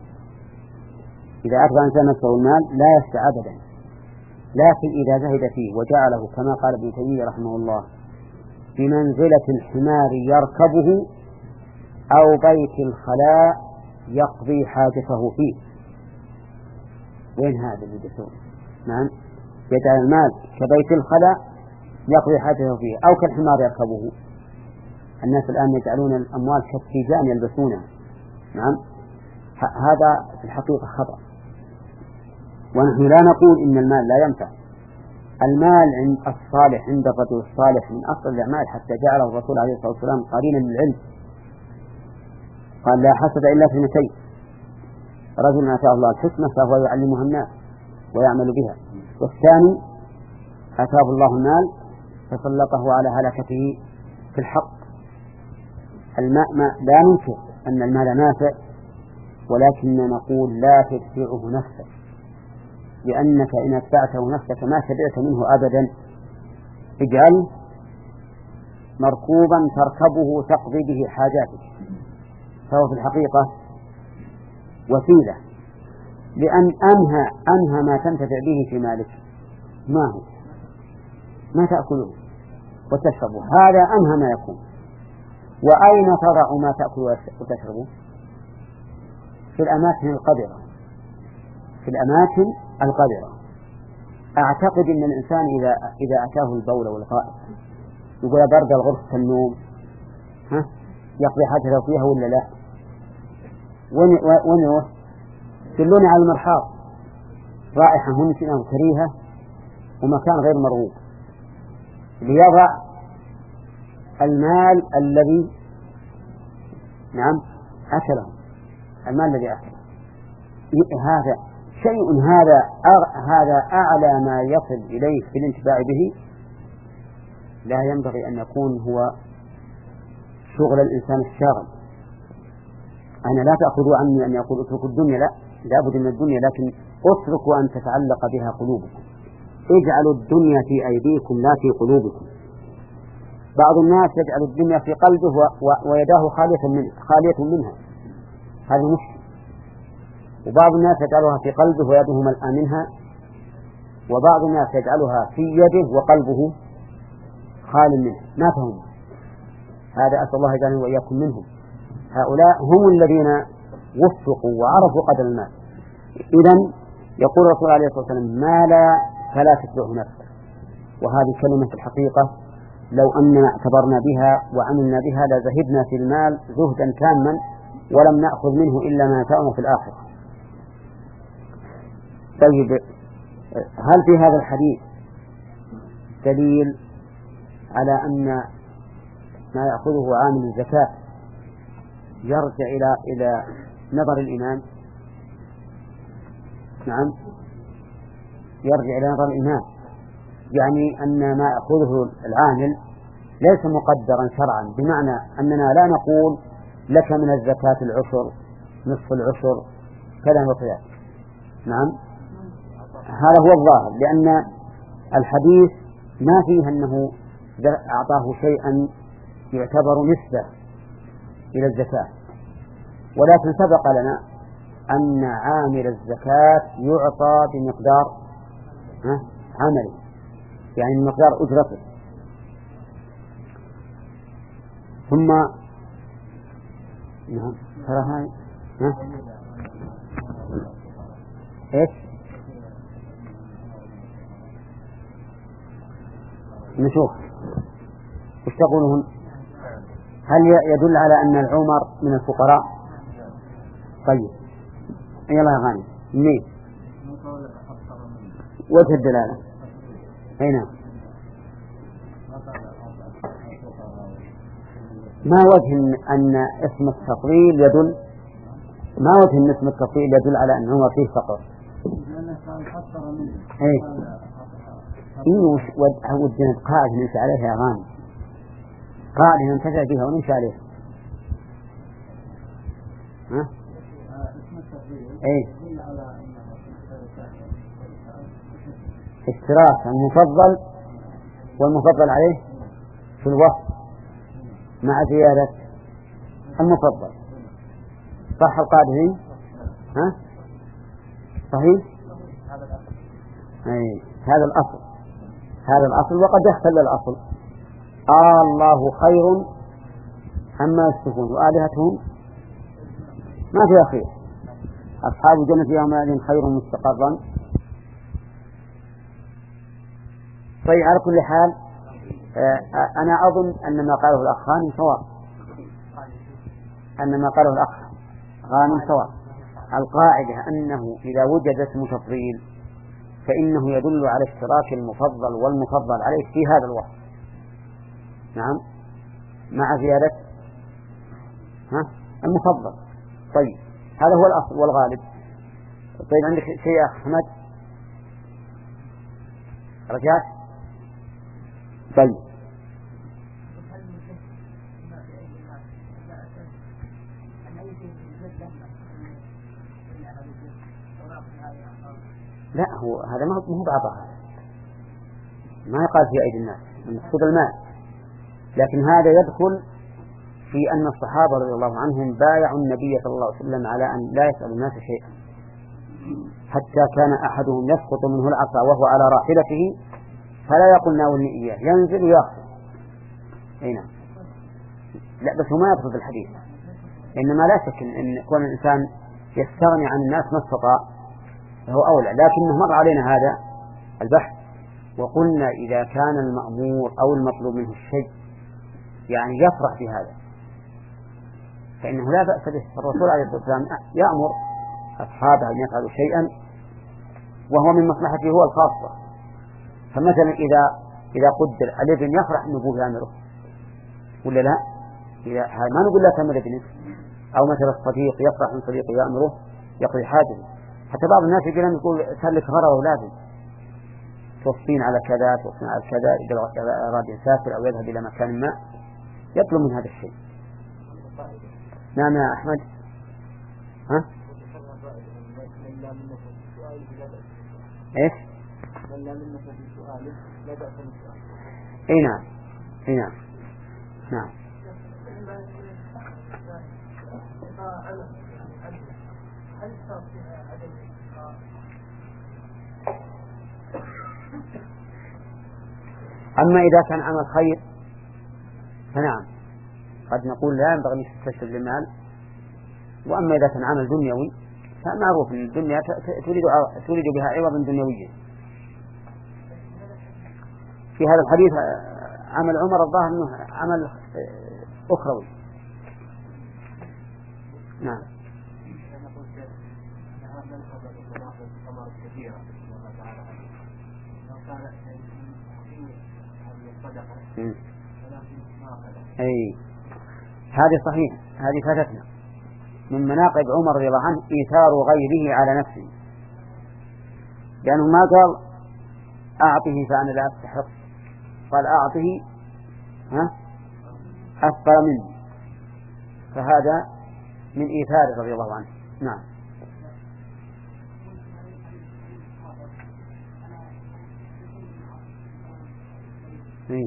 إذا أتبع الإنسان نفسه المال لا يشفع أبدا، لكن إذا زهد فيه وجعله كما قال ابن تيمية رحمه الله بمنزلة الحمار يركبه أو بيت الخلاء يقضي حاجته فيه. وين هذا اللي يدسون؟ نعم، يجعل المال كبيت الخلاء يقضي حاجته فيه أو كالحمار يركبه. الناس الآن يجعلون الأموال كالتيجان يلبسونها. نعم، هذا في الحقيقة خطأ، ونحن لا نقول إن المال لا ينفع. المال عند الصالح، عند الرجل الصالح، من أفضل الأعمال، حتى جعله الرسول عليه الصلاة والسلام قرينا للعلم. قال لا حسد إلا في اثنتين: رجل آتاه الله الحكمة فهو يعلمها الناس ويعمل بها، والثاني آتاه الله المال فسلطه على هلكته في الحق. الماء ما لا ننكر أن المال نافع، ولكن نقول لا تتبعه نفسك، لأنك إن اتبعته نفسك ما شبعت منه أبدا. اجعل مركوبا تركبه تقضي به حاجاتك، فهو في الحقيقة وسيلة، لأن أنهى أنهى ما تنتفع به في مالك ما هو؟ ما تأكله وتشربه، هذا أنهى ما يكون. وأين تضع ما تأكل وتشربه؟ في الأماكن القذرة، في الأماكن القذرة. أعتقد أن الإنسان إذا إذا أتاه البول والغائط يقول برد الغرفة النوم، ها يقضي حاجته فيها ولا لا؟ ونوه يدلون على المرحاض، رائحة منتنة وكريهة ومكان غير مرغوب، ليضع المال الذي نعم أكله، المال الذي أكله. هذا شيء، هذا هذا أعلى ما يصل إليه في الانتفاع به. لا ينبغي أن يكون هو شغل الإنسان الشاغل. أنا لا تأخذوا عني أن يقول اتركوا الدنيا، لا، لابد من الدنيا، لكن اتركوا أن تتعلق بها قلوبكم. اجعلوا الدنيا في أيديكم لا في قلوبكم. بعض الناس يجعل الدنيا في قلبه ويداه خالية من خالية منها، هذا مشكل. وبعض الناس يجعلها في قلبه ويده ملأى منها، وبعض الناس يجعلها في يده وقلبه خال منها، ما فهم. هذا أسأل الله يجعلنا وإياكم منهم. هؤلاء هم الذين وفقوا وعرفوا قدر المال. إذن يقول الرسول عليه الصلاة والسلام: ما لا فلا تتبعه نفسك. وهذه كلمة في الحقيقة لو أننا اعتبرنا بها وعملنا بها لزهدنا في المال زهدا تاما ولم نأخذ منه إلا ما نفعنا في الآخرة. طيب، هل في هذا الحديث دليل على أن ما يأخذه عامل الزكاة يرجع إلى إلى نظر الإمام؟ نعم، يرجع إلى نظر الإمام، يعني أن ما يأخذه العامل ليس مقدرا شرعا، بمعنى أننا لا نقول لك من الزكاة العشر، نصف العشر، كذا وكذا. نعم، هذا هو الظاهر، لأن الحديث ما فيه أنه أعطاه شيئا يعتبر نسبة إلى الزكاة، ولكن سبق لنا أن عامل الزكاة يعطى بمقدار عمله، يعني بمقدار أجرته. ثم نعم ترى هاي ها ايش نشوف وش تقولون؟ هل يدل على أن العمر من الفقراء؟ طيب يلا يا غانم منين وجه الدلالة؟ أين ما وجه أن اسم التفضيل يدل ما وجه أن اسم التفضيل يدل على أن عمر فيه فقر؟ إيه إيه ودنا قاعدة نمشي عليها يا غانم، قاعدة ننتفع بها ونمشي عليها. ها؟ إيه اشتراك المفضل والمفضل عليه في الوصف مع زيادة المفضل، صح القاعدة هي؟ ها؟ صحيح؟ أي هذا الأصل، هذا الأصل وقد يختل الأصل. آه الله خير عما يصفون وآلهتهم ما فيها خير، أصحاب الجنة يومئذ خير مستقرا. طيب على كل حال أنا أظن أن ما قاله الأخ غانم صواب، أن ما قاله الأخ غانم صواب. القاعدة أنه إذا وجد اسم تفضيل فإنه يدل على اشتراك المفضل والمفضل عليه في هذا الوصف، نعم مع زيادة ها المفضل. طيب هذا هو الأصل والغالب. طيب عندك شيء يا أحمد؟ رجعت؟ طيب لا هو هذا ما هو بعضها، ما يقال في أيدي الناس، المقصود المال. لكن هذا يدخل في أن الصحابة رضي الله عنهم بايعوا النبي صلى الله عليه وسلم على أن لا يسأل الناس شيئا، حتى كان أحدهم يسقط منه العصا وهو على راحلته فلا يقول ناولني إياه، ينزل ويأخذ. أي نعم. لا بس هو ما يقصد الحديث، إنما لا شك إن كون الإنسان يستغني عن الناس ما استطاع فهو أولى. لكنه مر علينا هذا البحث وقلنا إذا كان المأمور أو المطلوب منه الشيء يعني يفرح بهذا فإنه لا بأس به. الرسول عليه الصلاة والسلام يأمر أصحابه أن يفعلوا شيئا وهو من مصلحته هو الخاصة. فمثلا إذا إذا قدر الابن يفرح أن أبوه يأمره ولا لا؟ إذا ما نقول لا تأمر ابنك. أو مثلا الصديق يفرح أن صديقه يأمره يقضي حاجته. حتى بعض الناس يقول يقول سلك غرى أولاده توصين على كذا توصين على كذا، إذا أراد يسافر أو يذهب إلى مكان ما يطلب من هذا الشيء. نعم يا أحمد. ها؟ إيش؟ إيه نعم إيه نعم نعم. أما إذا كان عمل خير فنعم قد نقول لا ينبغي أن تستشهد بالمال. وأما إذا كان عمل دنيوي فمعروف أن الدنيا تريد تريد بها عوضا دنيويا. في هذا الحديث عمل عمر الظاهر أنه عمل أخروي. نعم. أي هذه صحيح، هذه فاتتنا. من مناقب عمر رضي الله عنه إيثار غيره على نفسه، لأنه ما قال أعطه فأنا لا أستحق، قال أعطه ها أفضل مني، فهذا من إيثار رضي الله عنه. نعم. إيه.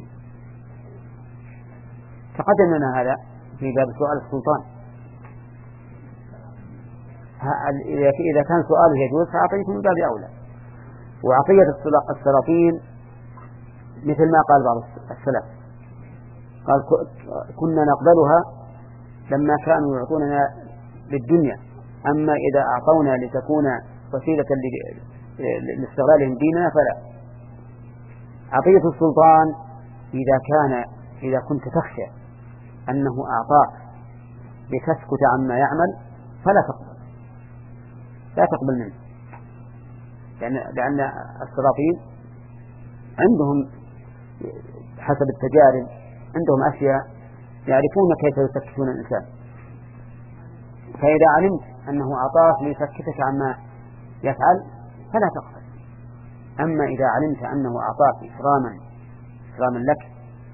تقدم لنا هذا في باب سؤال السلطان. إذا كان سؤاله يجوز فأعطيكم من باب أولى. وعطية السلاطين مثل ما قال بعض السلف قال كنا نقبلها لما كانوا يعطوننا للدنيا، أما إذا أعطونا لتكون وسيلة لاستغلالهم ديننا فلا. عطية السلطان إذا كان إذا كنت تخشى أنه أعطاك لتسكت عما يعمل فلا تقبل، لا تقبل منه، لأن, لأن السلاطين عندهم حسب التجارب عندهم أشياء يعرفون كيف يسكتون الإنسان، فإذا علمت أنه أعطاك ليسكتك عما يفعل فلا تقبل. أما إذا علمت أنه أعطاك إكراما إكراما لك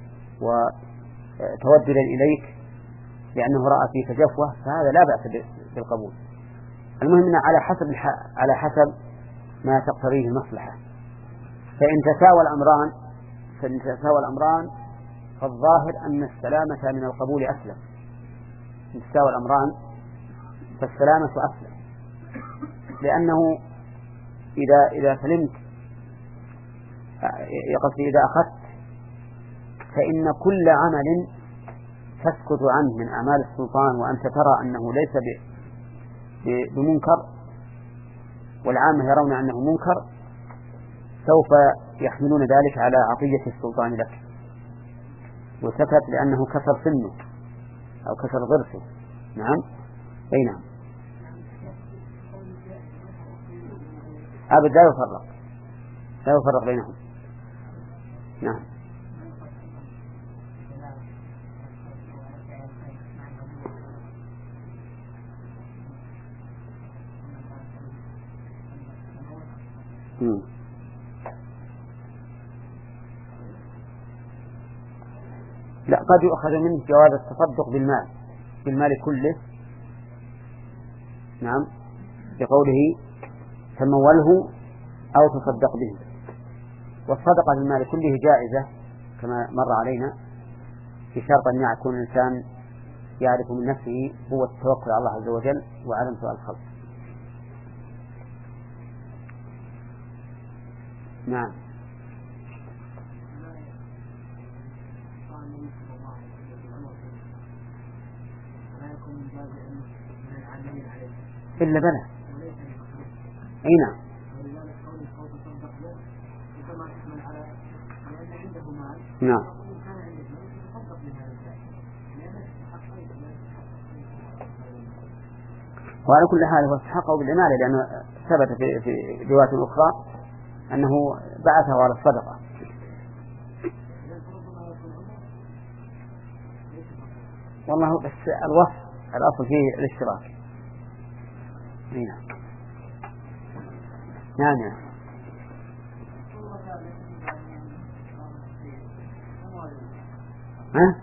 وتوددا إليك لأنه رأى فيك جفوة فهذا لا بأس بالقبول. المهم أن على حسب الح... على حسب ما تقتضيه المصلحة. فإن تساوى الأمران فإن تساوى الأمران فالظاهر أن السلامة من القبول أسلم. إن تساوى الأمران فالسلامة أسلم، لأنه إذا إذا سلمت يقصد إذا أخذت فإن كل عمل تسكت عنه من أعمال السلطان وأنت ترى أنه ليس بمنكر والعامة يرون أنه منكر سوف يحملون ذلك على عطية السلطان لك، وسكت لأنه كسر سنه أو كسر ضرسه. نعم أي نعم أبدا لا يفرق لا يفرق بينهم. نعم مم. لا قد يؤخذ منه جواز التصدق بالمال بالمال كله. نعم بقوله تموله أو تصدق به، والصدقة بالمال كله جائزة كما مر علينا بشرط أن يكون الإنسان يعرف من نفسه هو التوكل على الله عز وجل وعدم سؤال الخلق. نعم إلا بلى أي نعم نعم وعلى كل حال هو استحقه بالإمالة لأنه ثبت في في رواية أخرى أنه بعثه على الصدقة. والله بس الوصف الأصل فيه الاشتراك. نعم نعم نعم ها؟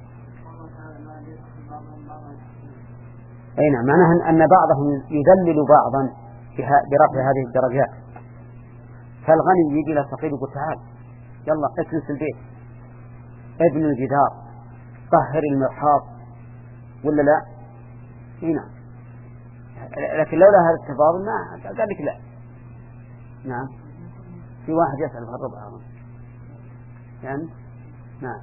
أي نعم معناها أن بعضهم يذلل بعضا برفع هذه الدرجات. فالغني يجي إلى الفقير يقول تعال يلا اكنس البيت ابن الجدار طهر المرحاض ولا لا؟ اي نعم. لكن لولا هذا التفاضل ما قال لك لا. نعم في واحد يسأل في الربع أظن يعني نعم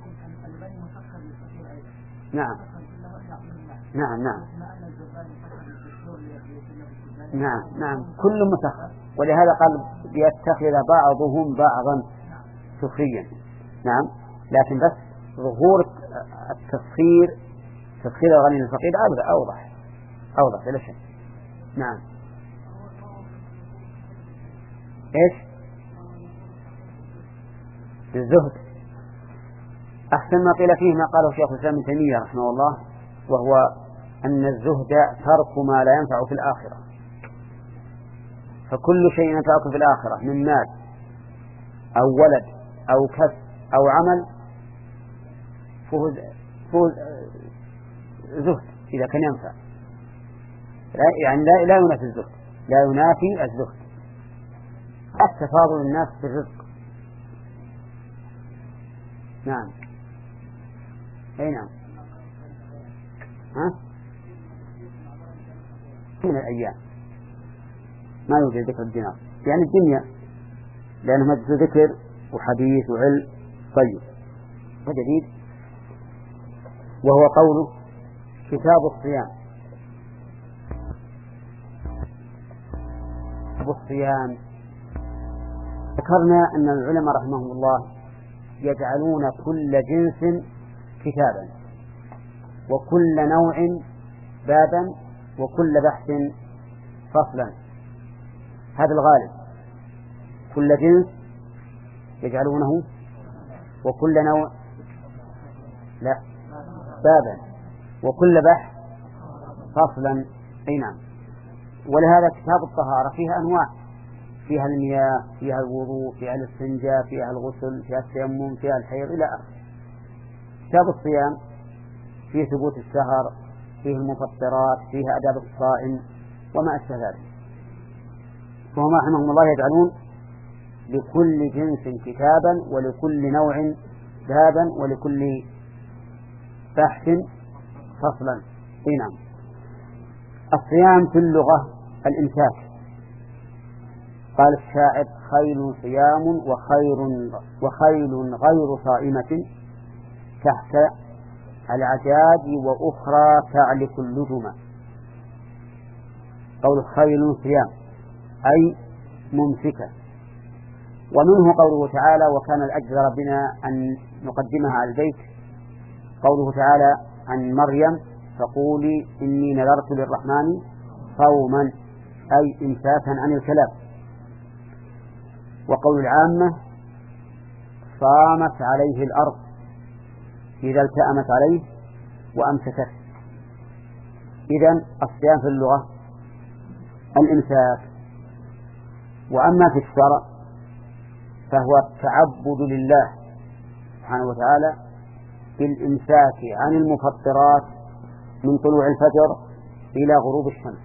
نعم نعم نعم نعم نعم كل مسخر، ولهذا قال يتخذ بعضهم بعضا سخريا. نعم لكن بس ظهور التسخير تسخير الغني للفقير أوضح أوضح بلا شك. نعم إيش الزهد أحسن ما قيل فيه ما قاله شيخ الإسلام ابن تيمية رحمه الله، وهو أن الزهد ترك ما لا ينفع في الآخرة. فكل شيء ينفعك في الآخرة من مال أو ولد أو كسب أو عمل فهو زهد إذا كان ينفع، يعني لا, لا ينافي الزهد لا ينافي الزهد التفاضل الناس بالرزق. نعم أي نعم ها من الأيام ما يوجد ذكر الدينار يعني الدنيا لأنه مجلس ذكر وحديث وعلم طيب وجديد وهو قوله كتاب الصيام. كتاب الصيام ذكرنا أن العلماء رحمهم الله يجعلون كل جنس كتابا وكل نوع بابا وكل بحث فصلا. هذا الغالب، كل جنس يجعلونه وكل نوع لا بابا وكل بحث فصلا. أي نعم. ولهذا كتاب الطهارة فيها أنواع، فيها المياه، فيها الوضوء، فيها الاستنجاء، فيها الغسل، فيها التيمم، فيها الحيض إلى آخره. كتاب الصيام فيه ثبوت السهر، فيه المفطرات، فيه آداب الصائم وما أشبه ذلك. فهم رحمهم الله يجعلون لكل جنس كتابا ولكل نوع بابا ولكل بحث فصلا. اي نعم. الصيام في اللغة الإمساك. قال الشاعر: خيل صيام وخير وخيل غير صائمة تحت العجاج وأخرى تعلف اللجم. قول خيل صيام أي ممسكة. ومنه قوله تعالى: وكان الأجر ربنا أن نقدمها على البيت. قوله تعالى عن مريم: فقولي إني نذرت للرحمن صوما أي إمساكا عن الكلام. وقول العامة: صامت عليه الأرض إذا التأمت عليه وأمسكت. إذن الصيام في اللغة الإمساك. وأما في الشرع فهو التعبد لله سبحانه وتعالى بالإمساك عن المفطرات من طلوع الفجر إلى غروب الشمس.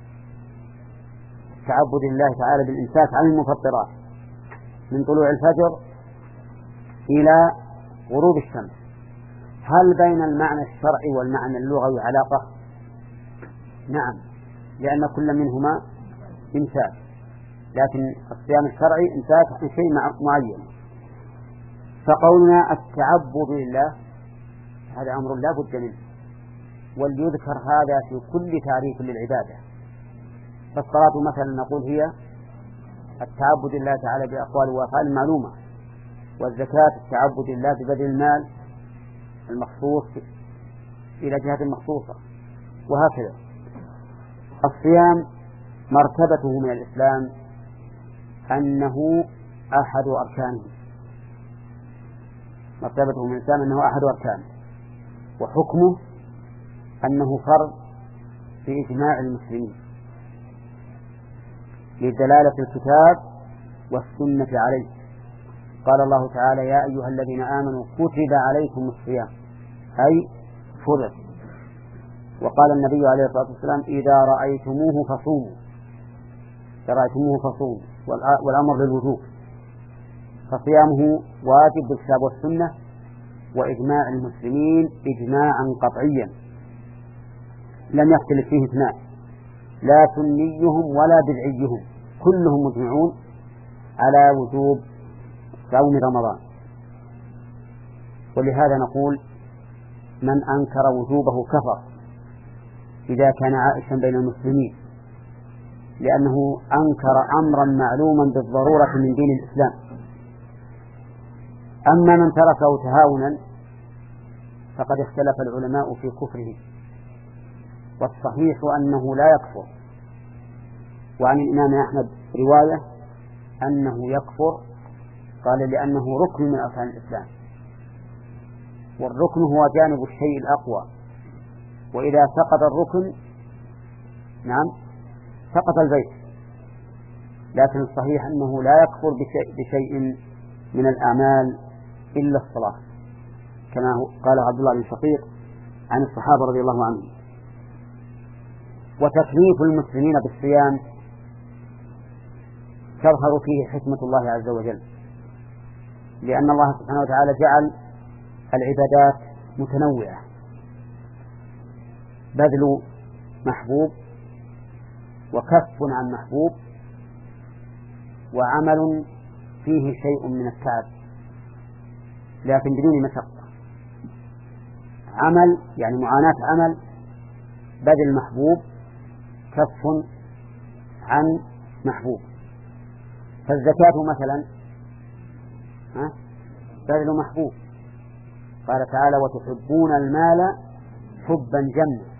تعبد الله تعالى بالإمساك عن المفطرات من طلوع الفجر إلى غروب الشمس. هل بين المعنى الشرعي والمعنى اللغوي علاقة؟ نعم، لأن كل منهما إمساك، لكن الصيام الشرعي إمساك عن شيء معين. فقولنا التعبد لله هذا أمر لا بد منه، وليذكر هذا في كل تعريف للعبادة. فالصلاة مثلا نقول هي التعبد لله تعالى بأقوال وأفعال معلومة، والزكاة التعبد لله ببذل المال المخصوص إلى جهة مخصوصة، وهكذا. الصيام مرتبته من الإسلام أنه أحد أركانه، مرتبته من الإسلام أنه أحد أركانه، وحكمه أنه فرض في إجماع المسلمين لدلالة الكتاب والسنة عليه. قال الله تعالى: يا أيها الذين آمنوا كتب عليكم الصيام أي فرض. وقال النبي عليه الصلاة والسلام: إذا رأيتموه فصوموا، إذا رأيتموه فصوموا، والأمر للوجوب. فصيامه واجب بالكتاب والسنة وإجماع المسلمين إجماعا قطعيا لم يختلف فيه اثنان، لا سنيهم ولا بدعيهم، كلهم مجمعون على وجوب صوم رمضان. ولهذا نقول: من أنكر وجوبه كفر إذا كان عائشا بين المسلمين، لأنه أنكر أمرا معلوما بالضرورة من دين الإسلام. أما من تركه تهاونا فقد اختلف العلماء في كفره، والصحيح أنه لا يكفر. وعن الإمام أحمد رواية أنه يكفر، قال: لأنه ركن من أركان الإسلام، والركن هو جانب الشيء الأقوى، وإذا سقط الركن نعم سقط البيت. لكن الصحيح أنه لا يكفر بشيء, بشيء من الأعمال إلا الصلاة، كما قال عبد الله بن شقيق عن الصحابة رضي الله عنهم. وتكليف المسلمين بالصيام تظهر فيه حكمة الله عز وجل، لأن الله سبحانه وتعالى جعل العبادات متنوعة: بذل محبوب، وكف عن محبوب، وعمل فيه شيء من التعب لكن بدون مشقة. عمل يعني معاناة عمل بذل محبوب كف عن محبوب. فالزكاة مثلا ها بذل محبوب، قال تعالى وتحبون المال حبا جما.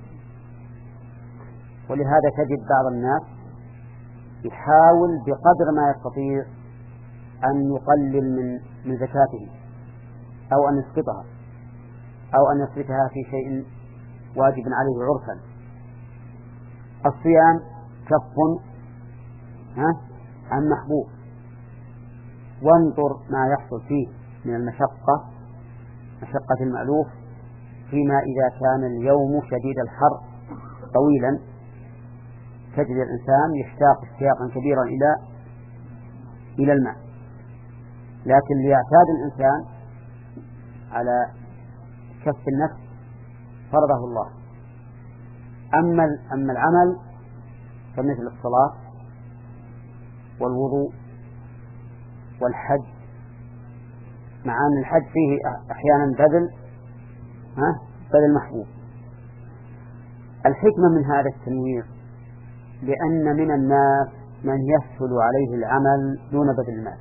ولهذا تجد بعض الناس يحاول بقدر ما يستطيع أن يقلل من من زكاته أو أن يسقطها أو أن يصرفها في شيء واجب عليه عرفا. الصيام كف ها عن محبوب، وانظر ما يحصل فيه من المشقة مشقة المألوف فيما إذا كان اليوم شديد الحر طويلا، تجد الإنسان يشتاق اشتياقا كبيرا إلى إلى الماء. لكن ليعتاد الإنسان على كف النفس فرضه الله. أما أما العمل فمثل الصلاة والوضوء والحج، مع أن الحج فيه أحيانا بذل ها بذل محبوب. الحكمة من هذا التنوير لأن من الناس من يسهل عليه العمل دون بذل المال،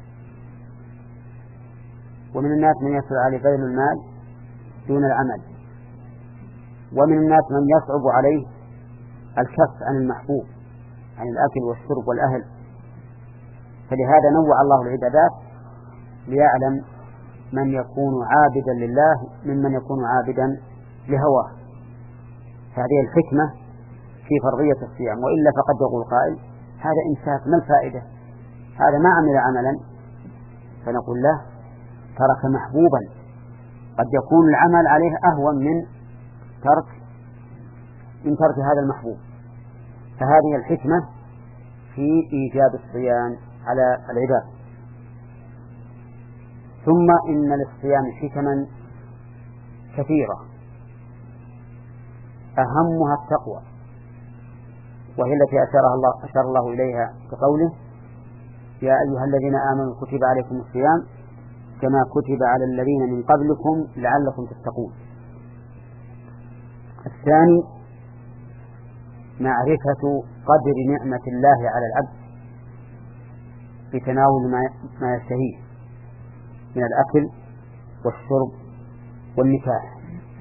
ومن الناس من يسهل عليه بذل المال دون العمل، ومن الناس من يصعب عليه الكف عن المحبوب عن الأكل والشرب والأهل. فلهذا نوع الله العبادات ليعلم من يكون عابدا لله ممن يكون عابدا لهواه. هذه الحكمة في فرضية الصيام. وإلا فقد يقول قائل هذا إمساك، ما الفائدة؟ هذا ما عمل عملا. فنقول له ترك محبوبا، قد يكون العمل عليه أهون من ترك من ترك هذا المحبوب. فهذه الحكمة في إيجاب الصيام على العباد. ثم إن للصيام حكما كثيرة أهمها التقوى، وهي التي أشار الله, أشار الله إليها بقوله يا أيها الذين آمنوا كتب عليكم الصيام كما كتب على الذين من قبلكم لعلكم تتقون. الثاني معرفة قدر نعمة الله على العبد بتناول ما يشتهيه من الأكل والشرب والنكاح،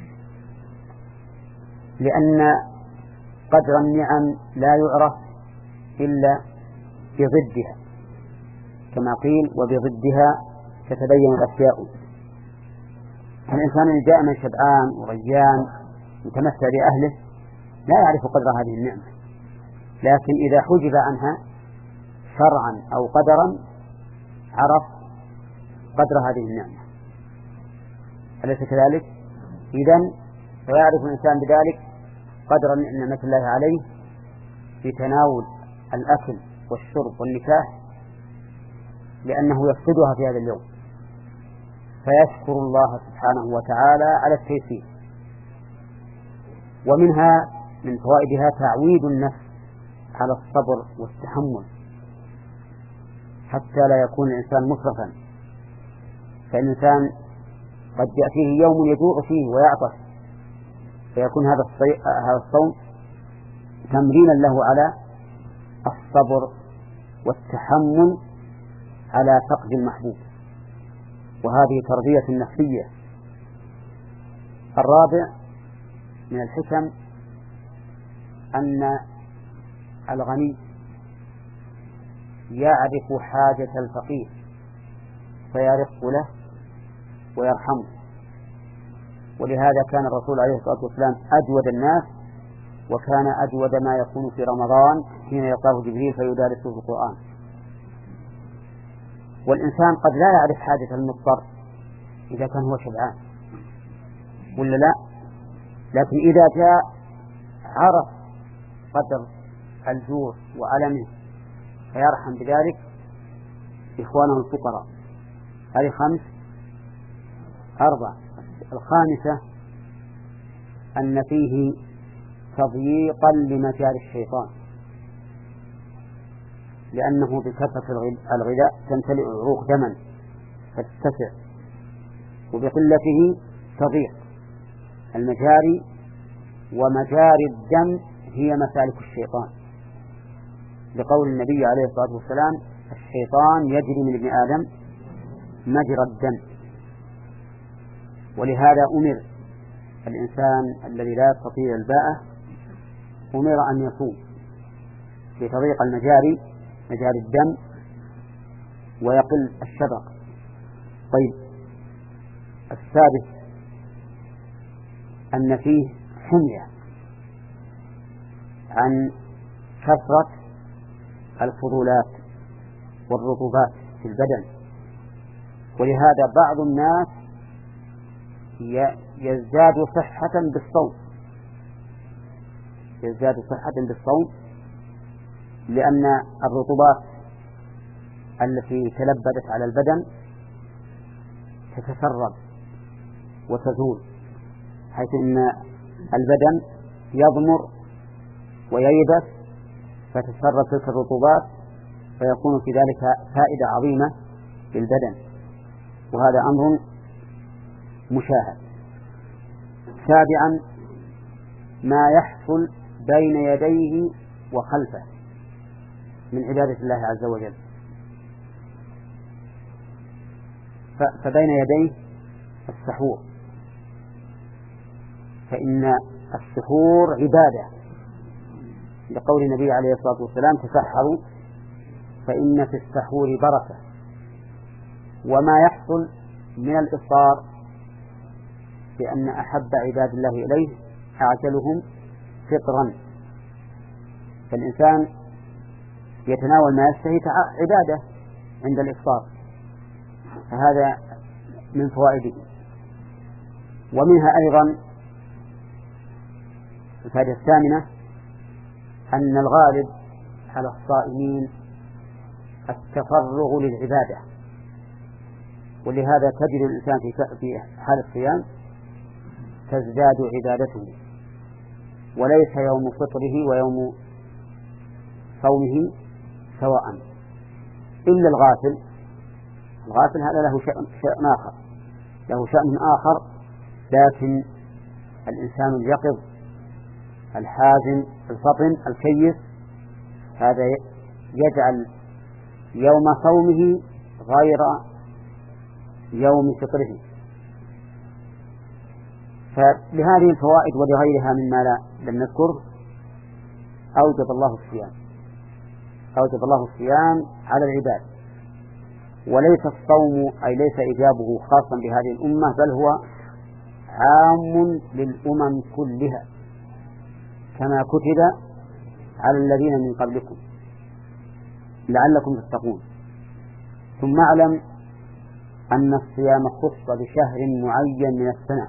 لأن قدر النعم لا يعرف إلا بضدها، كما قيل وبضدها تتبين الأشياء. الإنسان اللي جاء من شبعان وريان متمتع بأهله لا يعرف قدر هذه النعمة، لكن إذا حجب عنها شرعا أو قدرا عرف قدر هذه النعمة. أليس كذلك؟ إذن فيعرف الإنسان بذلك قدر نعمة الله عليه في تناول الأكل والشرب والنكاح، لأنه يفقدها في هذا اليوم، فيشكر الله سبحانه وتعالى على التيسير. ومنها من فوائدها تعويد النفس على الصبر والتحمل حتى لا يكون الإنسان مسرفا. فالإنسان قد يأتيه يوم يجوع فيه ويعطش، فيكون هذا هذا الصوم تمرينا له على الصبر والتحمل على فقد المحبوب، وهذه تربية نفسية. الرابع من الحكم أن الغني يعرف حاجة الفقير فيرق له ويرحمه. ولهذا كان الرسول عليه الصلاة والسلام أجود الناس، وكان أجود ما يكون في رمضان حين يلقاه جبريل فيدارسه في القرآن. والإنسان قد لا يعرف حاجة المضطر إذا كان هو شبعان ولا لا، لكن إذا جاء عرف قدر الجوع وألمه فيرحم بذلك إخوانه الفقراء. هذه خمس. أربع. الخامسة أن فيه تضييقا لمجال الشيطان، لأنه بكثرة الغذاء تمتلئ العروق دما فتتسع، وبقلته تضيق المجاري، ومجاري الدم هي مسالك الشيطان، لقول النبي عليه الصلاة والسلام: الشيطان يجري من ابن آدم مجرى الدم. ولهذا أمر الإنسان الذي لا يستطيع الباءة أمر أن يصوم بطريق المجاري، مجاري الدم، ويقل الشبق. طيب، السادس أن فيه حمية عن كثرة الفضولات والرطوبات في البدن، ولهذا بعض الناس يزداد صحة بالصوم يزداد صحة بالصوم لأن الرطوبات التي تلبدت على البدن تتسرب وتزول، حيث أن البدن يضمر وييبس فتتسرب تلك الرطوبات، فيكون في ذلك فائدة عظيمة للبدن، وهذا أمر مشاهد. سابعا ما يحصل بين يديه وخلفه من عبادة الله عز وجل. فبين يديه السحور، فإن السحور عبادة، لقول النبي عليه الصلاة والسلام: تسحروا فإن في السحور بركة. وما يحصل من الإفطار بأن أحب عباد الله إليه أعجلهم فطرا، فالإنسان يتناول ما يشتهي عبادة عند الإفطار، فهذا من فوائده. ومنها أيضا الفائدة الثامنة أن الغالب على الصائمين التفرغ للعبادة، ولهذا تجد الإنسان في حال الصيام تزداد عبادته، وليس يوم فطره ويوم صومه سواء، إلا الغافل. الغافل هذا له شأن آخر له شأن آخر لكن الإنسان اليقظ الحازم الفطن الكيس هذا يجعل يوم صومه غير يوم فطره. فلهذه الفوائد ولغيرها مما لا لم نذكره أوجب الله الصيام أوجب الله الصيام على العباد، وليس الصوم أي ليس إيجابه خاصا بهذه الأمة، بل هو عام للأمم كلها كما كتب على الذين من قبلكم لعلكم تتقون. ثم اعلم أن الصيام خص بشهر معين من السنة،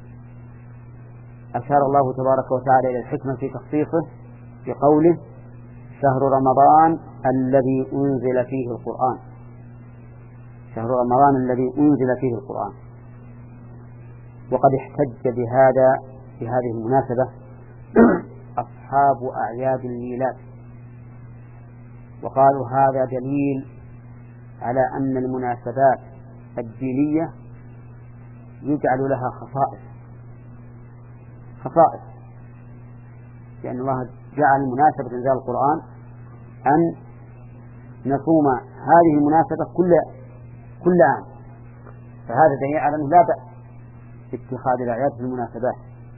أشار الله تبارك وتعالى إلى الحكمة في تخصيصه بقوله: شهر رمضان الذي أنزل فيه القرآن شهر رمضان الذي أنزل فيه القرآن. وقد احتج بهذا بهذه المناسبة أصحاب أعياد الميلاد، وقالوا هذا دليل على أن المناسبات الدينية يجعل لها خصائص خصائص لأن الله جعل مناسبة إنزال القرآن أن نصوم هذه المناسبة كل كل عام، فهذا دليل على أنه لا بأس باتخاذ الأعياد في المناسبات،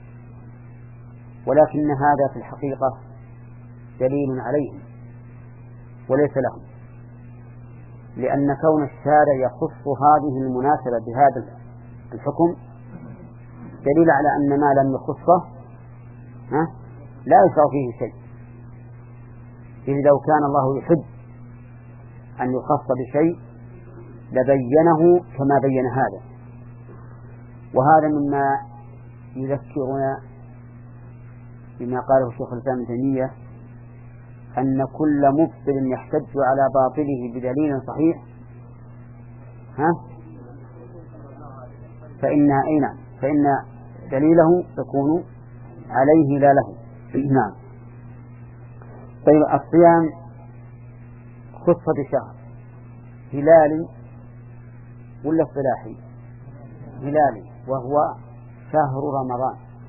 ولكن هذا في الحقيقة دليل عليهم وليس لهم، لأن كون الشارع يخص هذه المناسبة بهذا الحكم دليل على أن ما لم يخصه ها لا يشرع فيه شيء. إذ لو كان الله يحب أن يخص بشيء لبينه كما بين هذا. وهذا مما يذكرنا بما قاله الشيخ الإسلام ابن تيمية أن كل مبطل يحتج على باطله بدليل صحيح ها فإن أين فإن دليله يكون عليه لا له. نعم. طيب، الصيام خص بشهر هلالي ولا اصطلاحي؟ هلالي، وهو شهر رمضان.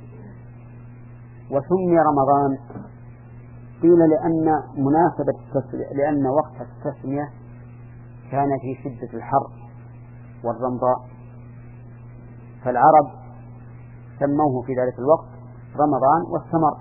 وسمي رمضان قيل لأن مناسبة التسمية لأن وقت التسمية كان في شدة الحر والرمضاء، فالعرب سموه في ذلك الوقت رمضان واستمر.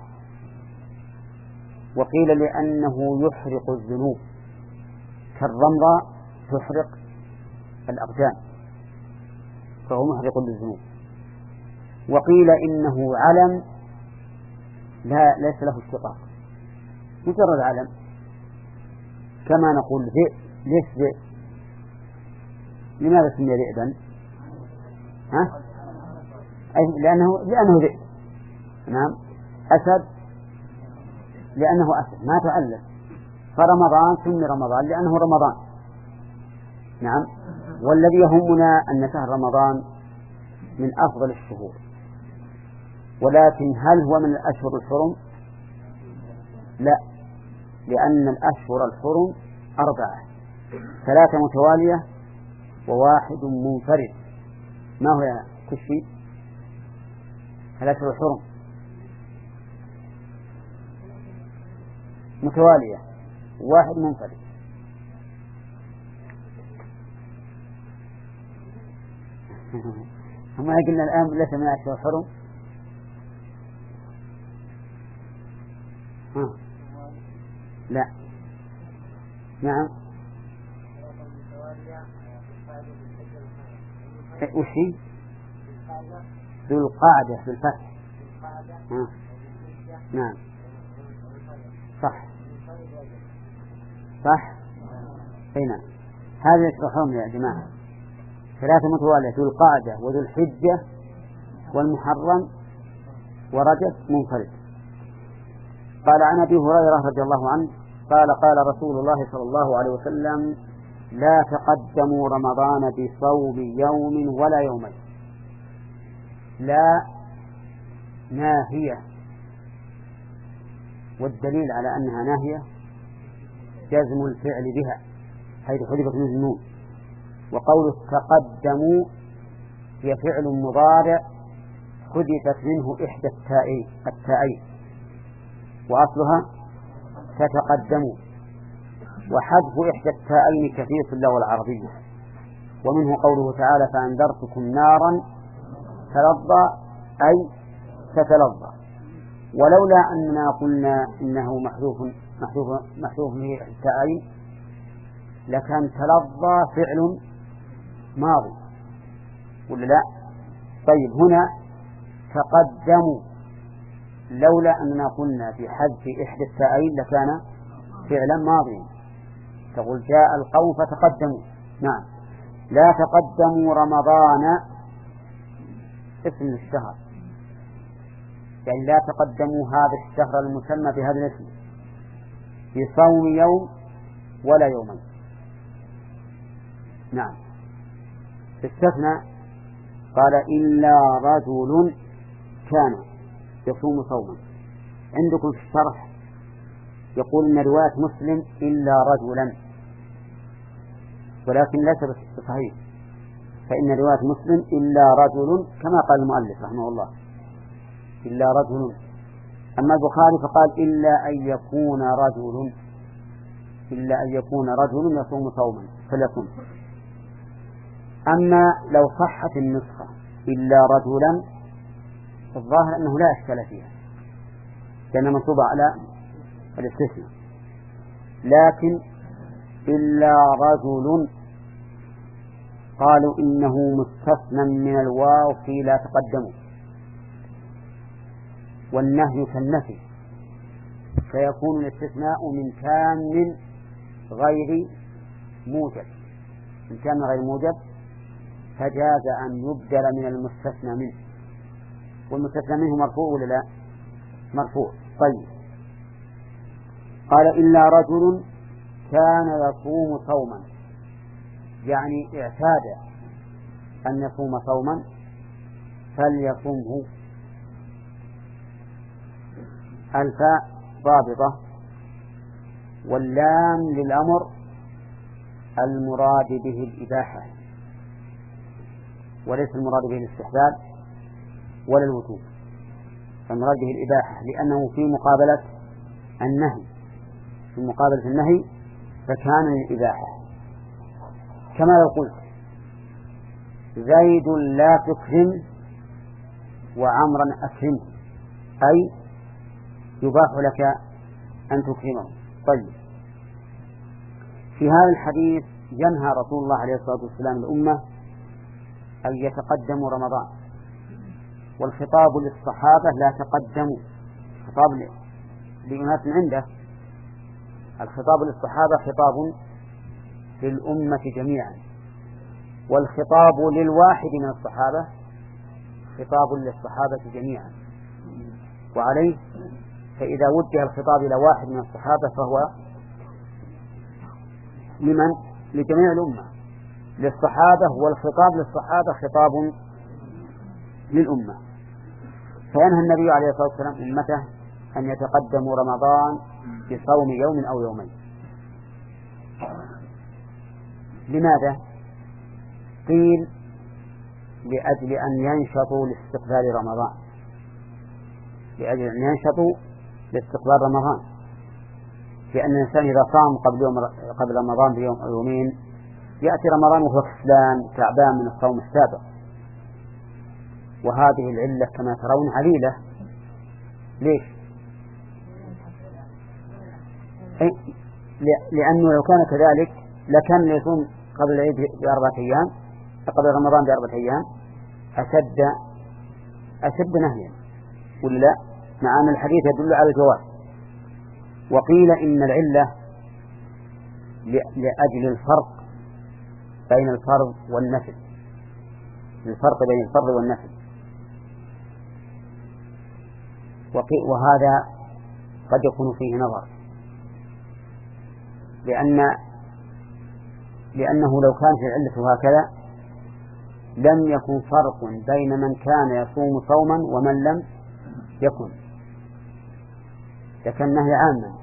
وقيل لأنه يحرق الذنوب كالرمضاء تحرق الأقدام فهو محرق للذنوب. وقيل إنه علم لا ليس له اشتقاق، مجرد علم، كما نقول ذئب. ليش ذئب؟ لماذا سمي ذئبا؟ ها؟ أي لأنه لأنه ذئب. نعم. أسد لأنه أسد ما تعلم. فرمضان سمي رمضان لأنه رمضان. نعم. والذي يهمنا أن شهر رمضان من أفضل الشهور، ولكن هل هو من الأشهر الحرم؟ لا، لأن الأشهر الحرم أربعة، ثلاثة متوالية وواحد منفرد. ما هو يا كشي؟ الأشهر الحرم متوالية وواحد منفرد. هم قلنا الآن ليس من أشهر الحرم. ها. لا. نعم. وشي ذو القعدة بالفتح. ها. نعم صح صح. هنا هذه الحرم يا جماعة ثلاثة متوالية: ذو القعدة وذو الحجة والمحرم ورجب منفرد. قال عن أبي هريرة رضي الله عنه قال قال رسول الله صلى الله عليه وسلم: لا تقدموا رمضان بصوم يوم ولا يومين. لا ناهية، والدليل على أنها ناهية جزم الفعل بها حيث حذفت من النون. وقوله تقدموا هي فعل مضارع حذفت منه إحدى التائين التائين وأصلها تتقدموا، وحذف إحدى التائين كثير في اللغة العربية. ومنه قوله تعالى: فأنذرتكم نارا تلظى أي تتلظى. ولولا أننا قلنا إنه محذوف محذوف محذوف به التائين لكان تلظى فعل ماضي ولا لا؟ طيب هنا تقدموا، لولا أننا قلنا في حذف إحدى التائين لكان فعلا ماضيا. تقول جاء القوم فتقدموا. نعم. لا تقدموا رمضان اسم الشهر، يعني لا تقدموا هذا الشهر المسمى بهذا الاسم بصوم يوم ولا يومين. نعم. استثنى قال: إلا رجل كان يصوم صوما. عندكم في الشرح يقول إن رواية مسلم إلا رجلا، ولكن ليس بصحيح، فإن رواية مسلم إلا رجل كما قال المؤلف رحمه الله إلا رجل. أما البخاري فقال إلا أن يكون رجل إلا أن يكون رجل يصوم صوما فليصوم. أما لو صحت النسخة إلا رجلا الظاهر أنه لا إشكال فيها لأنها منصوبة على الاستثناء، لكن إلا رجل قالوا إنه مستثنى من الواو في لا تقدموا، والنهي كالنفي، فيكون الاستثناء من كان غير موجب من كان غير موجب فجاز أن يبدل من المستثنى منه، والمستثنى منه مرفوع ولا لا؟ مرفوع. طيب قال إلا رجل كان يصوم صوما، يعني اعتاد أن يصوم صوما فليصومه. الفاء ضابطة، واللام للأمر المراد به الإباحة وليس المراد به الاستحباب ولا الوجوب. فالمراد به الإباحة لأنه في مقابلة النهي، في مقابلة النهي فكان للإباحة. كما لو قلت زيد لا تكرم وعمرا أكرمه، أي يباح لك أن تكرمه. طيب، في هذا الحديث ينهى رسول الله عليه الصلاة والسلام الأمة أن يتقدموا رمضان، والخطاب للصحابة لا تقدموا، خطاب لأناس عنده. الخطاب للصحابة خطاب للأمة جميعا، والخطاب للواحد من الصحابة خطاب للصحابة جميعا. وعليه فإذا وجه الخطاب إلى واحد من الصحابة فهو لمن؟ لجميع الأمة، للصحابة، والخطاب للصحابة خطاب للأمة. فينهى النبي عليه الصلاة والسلام أمته أن يتقدموا رمضان بصوم يوم أو يومين. لماذا؟ قيل لأجل أن ينشطوا لاستقبال رمضان، لأجل أن ينشطوا لاستقبال رمضان، لأن الإنسان إذا صام قبل يوم قبل رمضان بيوم أو يومين يأتي رمضان وهو كسلان تعبان من الصوم السابق. وهذه العلة كما ترون عليلة. ليش؟ لأنه لو كان كذلك لكان يصوم قبل العيد بأربعة أيام، قبل رمضان بأربعة أيام أشد أشد نهيا، ولا مع أن الحديث يدل على الجواز. وقيل إن العلة لأجل الفرق بين الفرض والنفل، الفرق بين الفرض والنفل. وهذا قد يكون فيه نظر، لأن لأنه لو كانت العلة هكذا لم يكن فرق بين من كان يصوم صوما ومن لم يكن، لكن النهي عاما.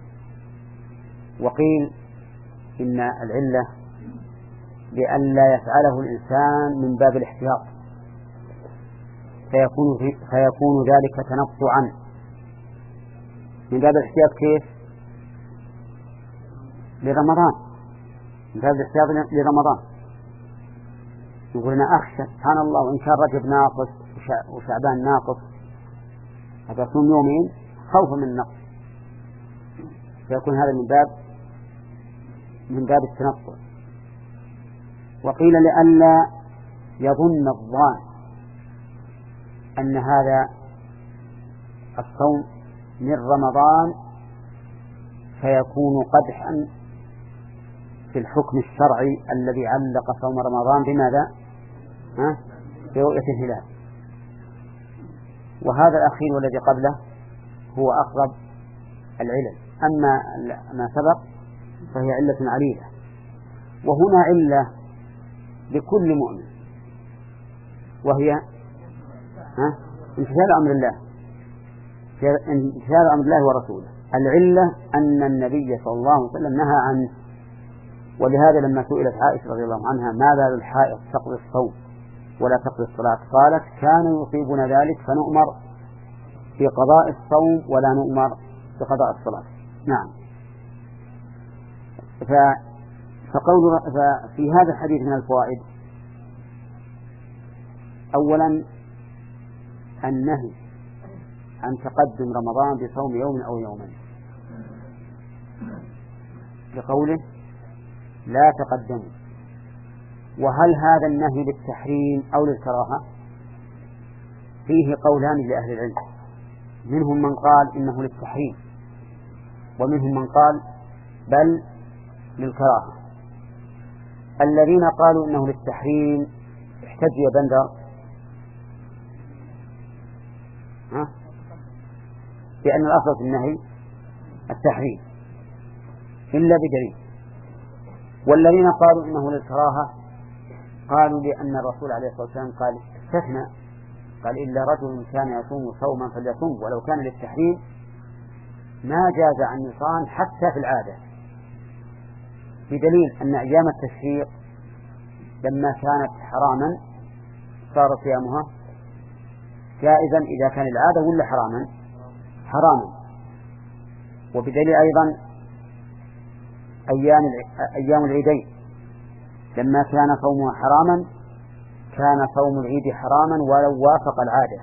وقيل إن العلة لئلا يفعله الإنسان من باب الاحتياط، فيكون, في فيكون ذلك تنطعا من باب الاحتياط. كيف؟ لرمضان، من باب الاحتياط لرمضان. يقول أنا أخشى سبحان الله وإن كان رجب ناقص وشعبان ناقص أتصوم يومين خوفا من النقص، فيكون هذا من باب من باب التنطع. وقيل لئلا يظن الظان أن هذا الصوم من رمضان فيكون قدحا في الحكم الشرعي الذي علق صوم رمضان بماذا؟ ها؟ برؤية الهلال. وهذا الأخير والذي قبله هو أقرب العلل، أما ما سبق فهي علة عليلة. وهنا علة لكل مؤمن، وهي ها؟ امتثال أمر الله، امتثال أمر الله ورسوله. العلة أن النبي صلى الله عليه وسلم نهى عنه. ولهذا لما سئلت عائشة رضي الله عنها ما بال الحائض تقضي الصوم ولا تقضي الصلاة، قالت كان يصيبنا ذلك فنؤمر بقضاء الصوم ولا نؤمر بقضاء الصلاة. نعم. فقول ففي هذا الحديث من الفوائد: أولا النهي عن تقدم رمضان بصوم يوم أو يومين، بقوله لا تقدموا. وهل هذا النهي للتحريم أو للكراهة؟ فيه قولان لأهل العلم، منهم من قال إنه للتحريم، ومنهم من قال بل للكراهة. الذين قالوا إنه للتحريم احتجوا يا بندر ها؟ لأن الأصل في النهي التحريم إلا بدليل. والذين قالوا إنه للكراهة قالوا لأن الرسول عليه الصلاة والسلام قال استثنى، قال إلا رجل كان يصوم صوما فليصوم، ولو كان للتحريم ما جاز عن يصام حتى في العادة، بدليل أن أيام التشريق لما كانت حراما صار صيامها جائزا إذا كان العادة ولا حراما؟ حراما. وبدليل أيضا أيام أيام العيدين لما كان صومها حراما كان صوم العيد حراما ولو وافق العادة.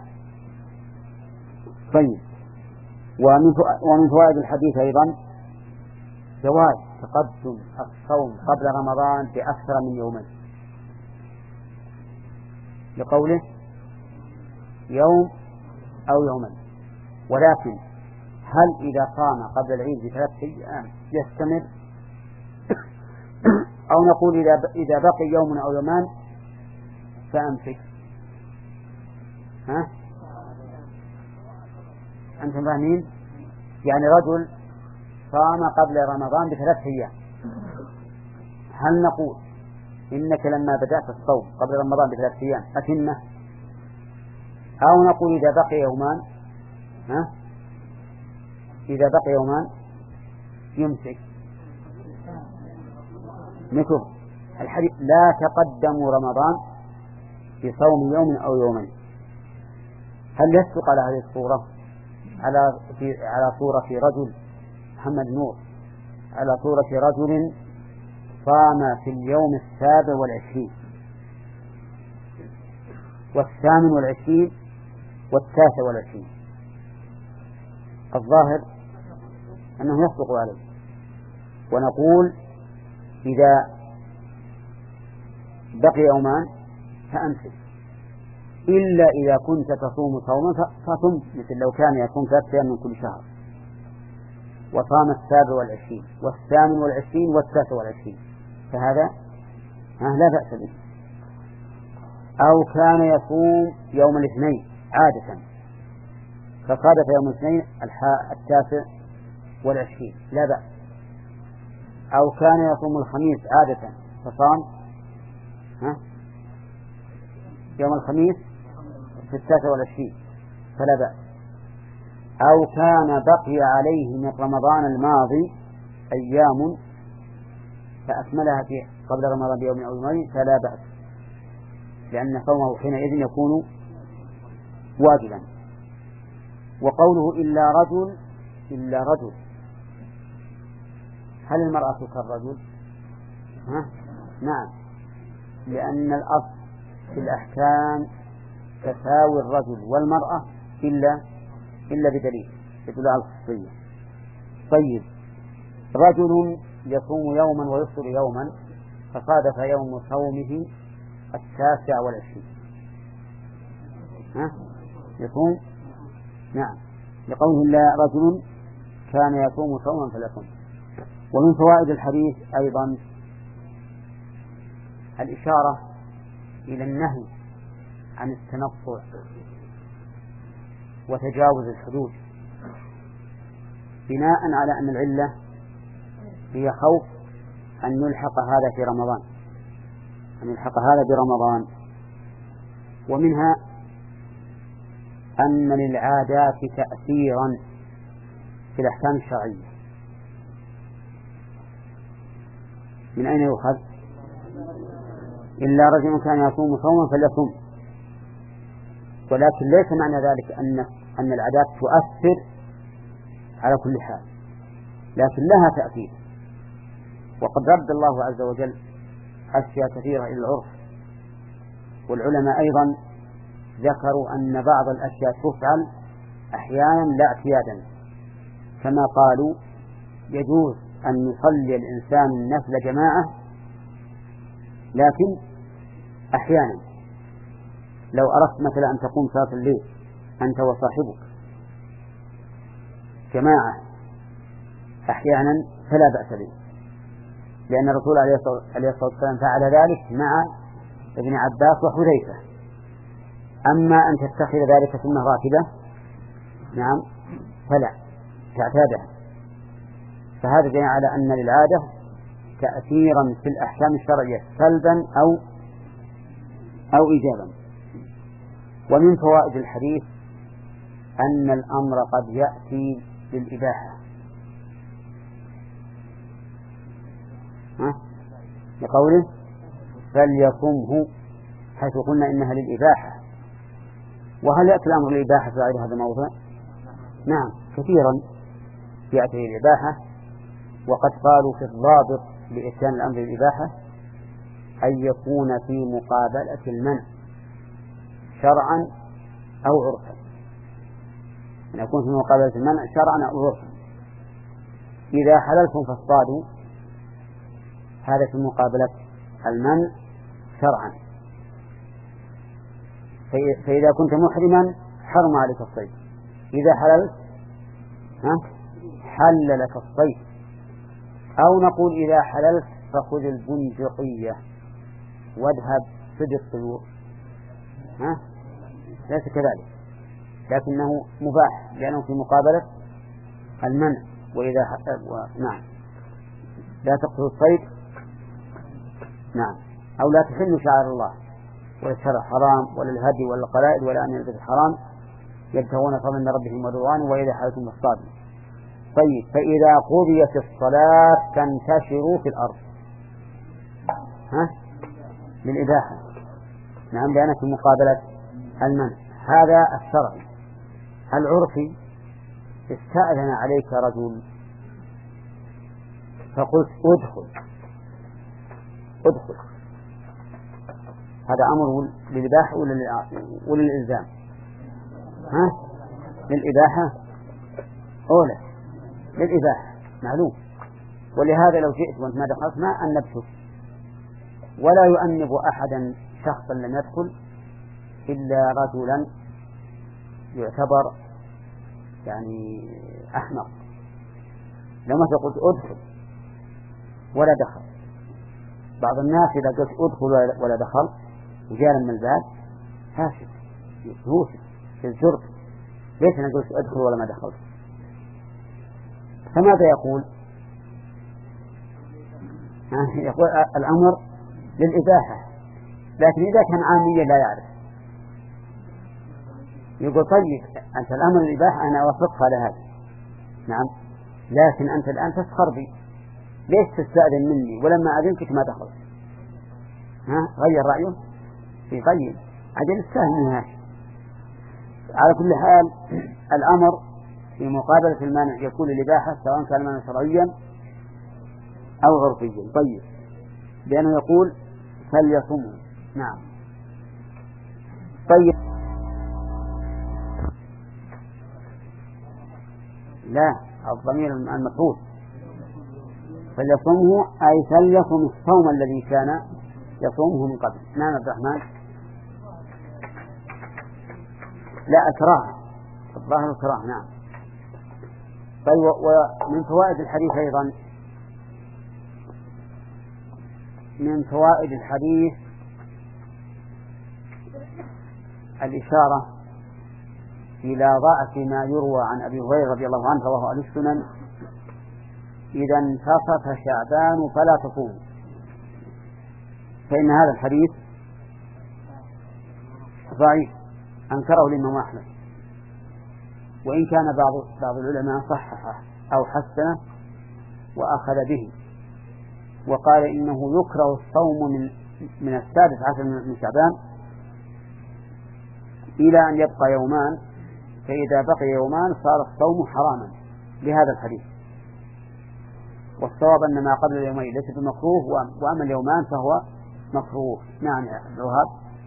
طيب، ومن فوائد الحديث أيضا جواز تقدم الصوم قبل رمضان بأكثر من يومين، لقوله يوم أو يومين. ولكن هل إذا صام قبل العيد بثلاث أيام يستمر، أو نقول إذا إذا بقي يوم أو يومان فأمسك؟ ها؟ أنتم فاهمين؟ يعني رجل صام قبل رمضان بثلاث أيام، هل نقول إنك لما بدأت الصوم قبل رمضان بثلاث أيام أتمه، أو نقول إذا بقي يومان ها؟ إذا بقي يومان يمسك؟ مثل الحديث لا تقدموا رمضان بصوم يوم أو يومين، هل يسبق على هذه الصورة على في على صورة رجل محمد نور على صورة رجل صام في اليوم السابع والعشرين والثامن والعشرين والتاسع والعشرين؟ الظاهر أنه يسبق عليه، ونقول إذا بقي يومان فأمسك، إلا إذا كنت تصوم صوما فصم، مثل لو كان يصوم ثلاثة أيام من كل شهر وصام السابع والعشرين والثامن والعشرين والتاسع والعشرين فهذا لا بأس به. أو كان يصوم يوم الاثنين عادة فصادف يوم الاثنين التاسع والعشرين لا بأس. أو كان يصوم الخميس عادة فصام ها يوم الخميس في التاسع والعشرين فلا بأس. أو كان بقي عليه من رمضان الماضي أيام فأكملها في قبل رمضان بيوم أو يومين فلا بأس، لأن صومه حينئذ يكون واجبا. وقوله إلا رجل إلا رجل، هل المرأة كالرجل؟ ها؟ نعم، لأن الأصل في الأحكام تساوي الرجل والمرأة إلا إلا بدليل يدل على الخصوصية. طيب، رجل يصوم يوما ويفطر يوما فصادف يوم صومه التاسع والعشرين ها يصوم؟ نعم، لقوله لا رجل كان يصوم صوما فليصم. ومن فوائد الحديث أيضا الإشارة إلى النهي عن التنطع وتجاوز الحدود، بناء على أن العلة هي خوف أن يلحق هذا في رمضان أن يلحق هذا برمضان. ومنها أن للعادات تأثيرا في الأحكام الشرعية. من أين يؤخذ؟ إلا رجل كان يصوم صوما فليصم. ولكن ليس معنى ذلك أن أن العادات تؤثر على كل حال، لكن لها تأثير. وقد رد الله عز وجل أشياء كثيرة إلى العرف، والعلماء أيضا ذكروا أن بعض الأشياء تفعل أحيانا لا اعتيادا، كما قالوا يجوز أن يصلي الإنسان النفل جماعة، لكن أحيانا لو أردت مثلا أن تقوم صلاة الليل أنت وصاحبك جماعة أحيانا فلا بأس به، لأن الرسول عليه الصلاة والسلام فعل ذلك مع ابن عباس وحذيفة. أما أن تتخذ ذلك سنة راتبة نعم فلا تعتادها. فهذا دليل على أن للعادة تأثيرا في الأحكام الشرعية سلبا أو أو إيجابا. ومن فوائد الحديث أن الأمر قد يأتي للإباحة، لقوله فليصمه، حيث قلنا إنها للإباحة، وهل يأتي الأمر الإباحة في غير هذا الموضع؟ نعم كثيرا يأتي الإباحة، وقد قالوا في الضابط لإتيان الأمر الإباحة أن يكون في مقابلة المنع شرعا أو عرفا، أن يكون في مقابلة المنع شرعا أو عرفا. إذا حللتم فاصطادوا هذا في مقابلة المنع شرعا، فإذا كنت محرما حرم عليك الصيد، إذا حللت ها حل لك الصيد. أو نقول إذا حللت فخذ البندقية واذهب صد الطيور، ها ليس كذلك، لكنه مباح لأنه في مقابلة المنع. وإذا و... نعم لا تقتلوا الصيد، نعم، أو لا تحلوا شعائر الله، ولا الشرع حرام ولا الهدي ولا القلائد ولا أن يلبس الحرام يبتغون فضلا من ربهم ورضوانه وإذا حللتم فاصطادوا. طيب فإذا قضيت الصلاة فانتشروا في الأرض، ها للإباحة، نعم لأنك في مقابلة المنع. هذا الشرعي. العرفي استأذن عليك رجل فقلت ادخل ادخل، هذا أمر للإباحة ولا للإلزام؟ ها للإباحة أولى، للإباحة معلوم. ولهذا لو جئت وانت ما دخلت ما أنبتك، ولا يؤنب أحدا شخصا لم يدخل إلا رجلا يعتبر يعني أحمق. لو ما قلت أدخل ولا دخل، بعض الناس إذا قلت أدخل ولا دخل وجاء من الباب فاسد يوسف الجرد، ليش أنا قلت أدخل ولا ما دخلت؟ فماذا يقول؟ يقول الأمر للإباحة، لكن إذا كان عاميا لا يعرف يقول طيب أنت الأمر للإباحة أنا أوافقك على هذا، نعم، لكن أنت الآن تسخر بي، ليش تستأذن مني ولما أذنك ما دخلت؟ ها غير رأيه يغير عجل السهل منها. على كل حال الأمر في مقابلة المانع يكون للإباحة سواء كان المانع شرعيا أو عرفيا. طيب لأنه يقول فليصموا، نعم. طيب لا الضمير المفعول فليصمه أي فليصم الصوم الذي كان يصومه من قبل. نعم عبد الرحمن. لا أكراه، الظاهر الكراه، نعم. طيب ومن فوائد الحديث أيضا، من فوائد الحديث الإشارة إلى ضعف ما يروى عن أبي هريرة رضي الله عنه رواه أهل السنن: إذا انتصف شعبان فلا تصوموا. فإن هذا الحديث ضعيف أنكره الإمام أحمد، وإن كان بعض بعض العلماء صححه أو حسنه وأخذ به، وقال إنه يكره الصوم من من السادس عشر من شعبان إلى أن يبقى يومان، فإذا بقي يومان صار الصوم حراما لهذا الحديث. والصواب أن ما قبل اليومين ليس بمكروه، وأما اليومان فهو مكروه. نعم يا عبد الوهاب.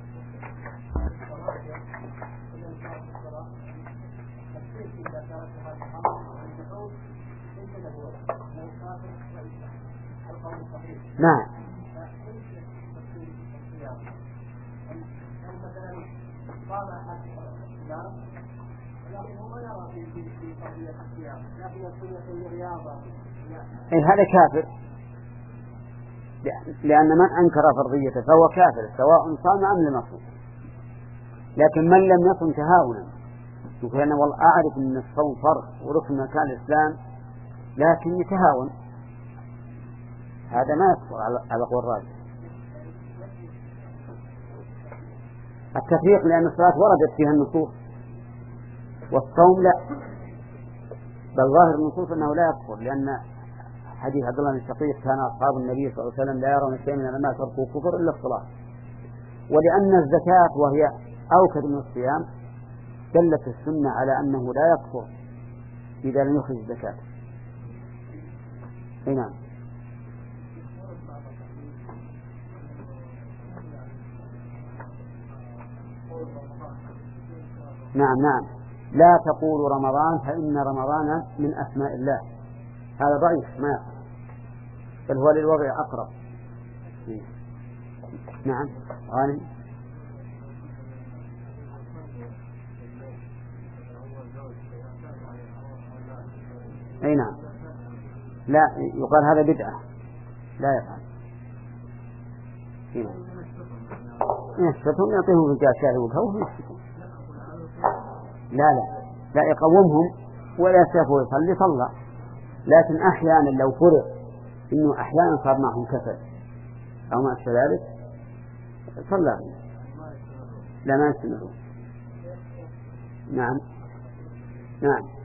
نعم إيه هذا كافر، لأن من أنكر فرضيته فهو كافر سواء صام أم لم يصم. لكن من لم يصم تهاونا يقول أنا والله أعرف أن الصوم فرض وركن مكان الإسلام لكن يتهاون، هذا ما يكفر على قول الراجح. التفريق لأن الصلاة وردت فيها النصوص والصوم لا، بل ظاهر النصوص أنه لا يكفر، لأن حديث عبد الله بن الشقيق كان أصحاب النبي صلى الله عليه وسلم لا يرون شيئا من ما تركوا كفر إلا الصلاة. ولأن الزكاة وهي أوكد من الصيام دلت السنة على أنه لا يكفر إذا لم يخرج الزكاة. نعم. نعم نعم لا تقولوا رمضان فإن رمضان من أسماء الله، هذا ضعيف ما يقع، بل هو للوضع أقرب. نعم غانم. أي نعم لا يقال هذا بدعة لا يفعل. يسكتهم يعطيهم في شاهي وكوه يسكتون. لا لا لا يقومهم ولا يسافوا يصلي صلى، لكن أحيانا لو فرض إنه أحيانا صار معهم كسل أو ما أشبه ذلك صلى لا ما يستمعون. نعم نعم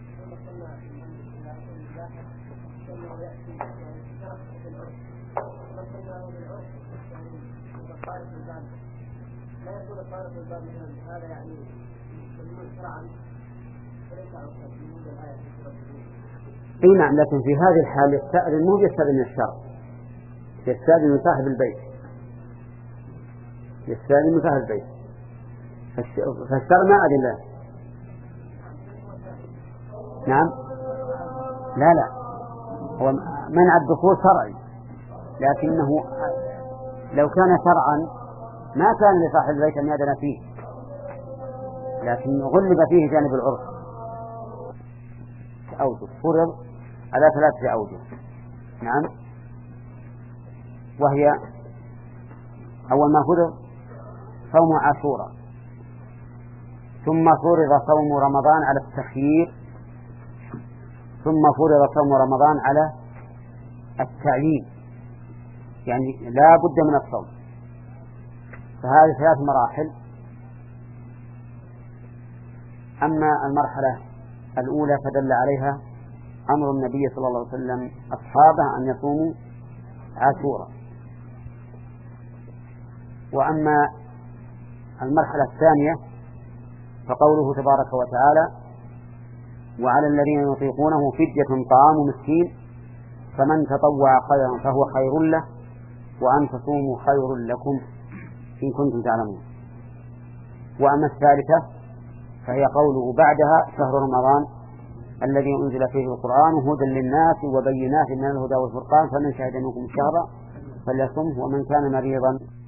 اي نعم، لكن في هذه الحال يستأذن مو يستأذن من الشرع، يستأذن من صاحب البيت، يستأذن من صاحب البيت، فالشرع ما أذن له. نعم لا لا هو منع الدخول شرعي، لكنه لو كان شرعا ما كان لصاحب البيت أن يأذن فيه، لكن غلب فيه جانب العرف. أوجه فرض على ثلاثة أوجه. نعم وهي أول ما فرض صوم عاشوراء، ثم فرض صوم رمضان على التخيير، ثم فرض صوم رمضان على التعيين، يعني لا بد من الصوم. فهذه ثلاث مراحل. أما المرحلة الأولى فدل عليها أمر النبي صلى الله عليه وسلم أصحابه أن يصوموا عاشوراء. وأما المرحلة الثانية فقوله تبارك وتعالى وعلى الذين يطيقونه فدية طعام مسكين فمن تطوع خيرا فهو خير له وأن تصوموا خير لكم إن كنتم تعلمون. وأما الثالثة فهي قوله بعدها شهر رمضان الذي أنزل فيه القرآن هدى للناس وبينات من الهدى والفرقان فمن شهد منكم الشهر فليصمه ومن كان مريضا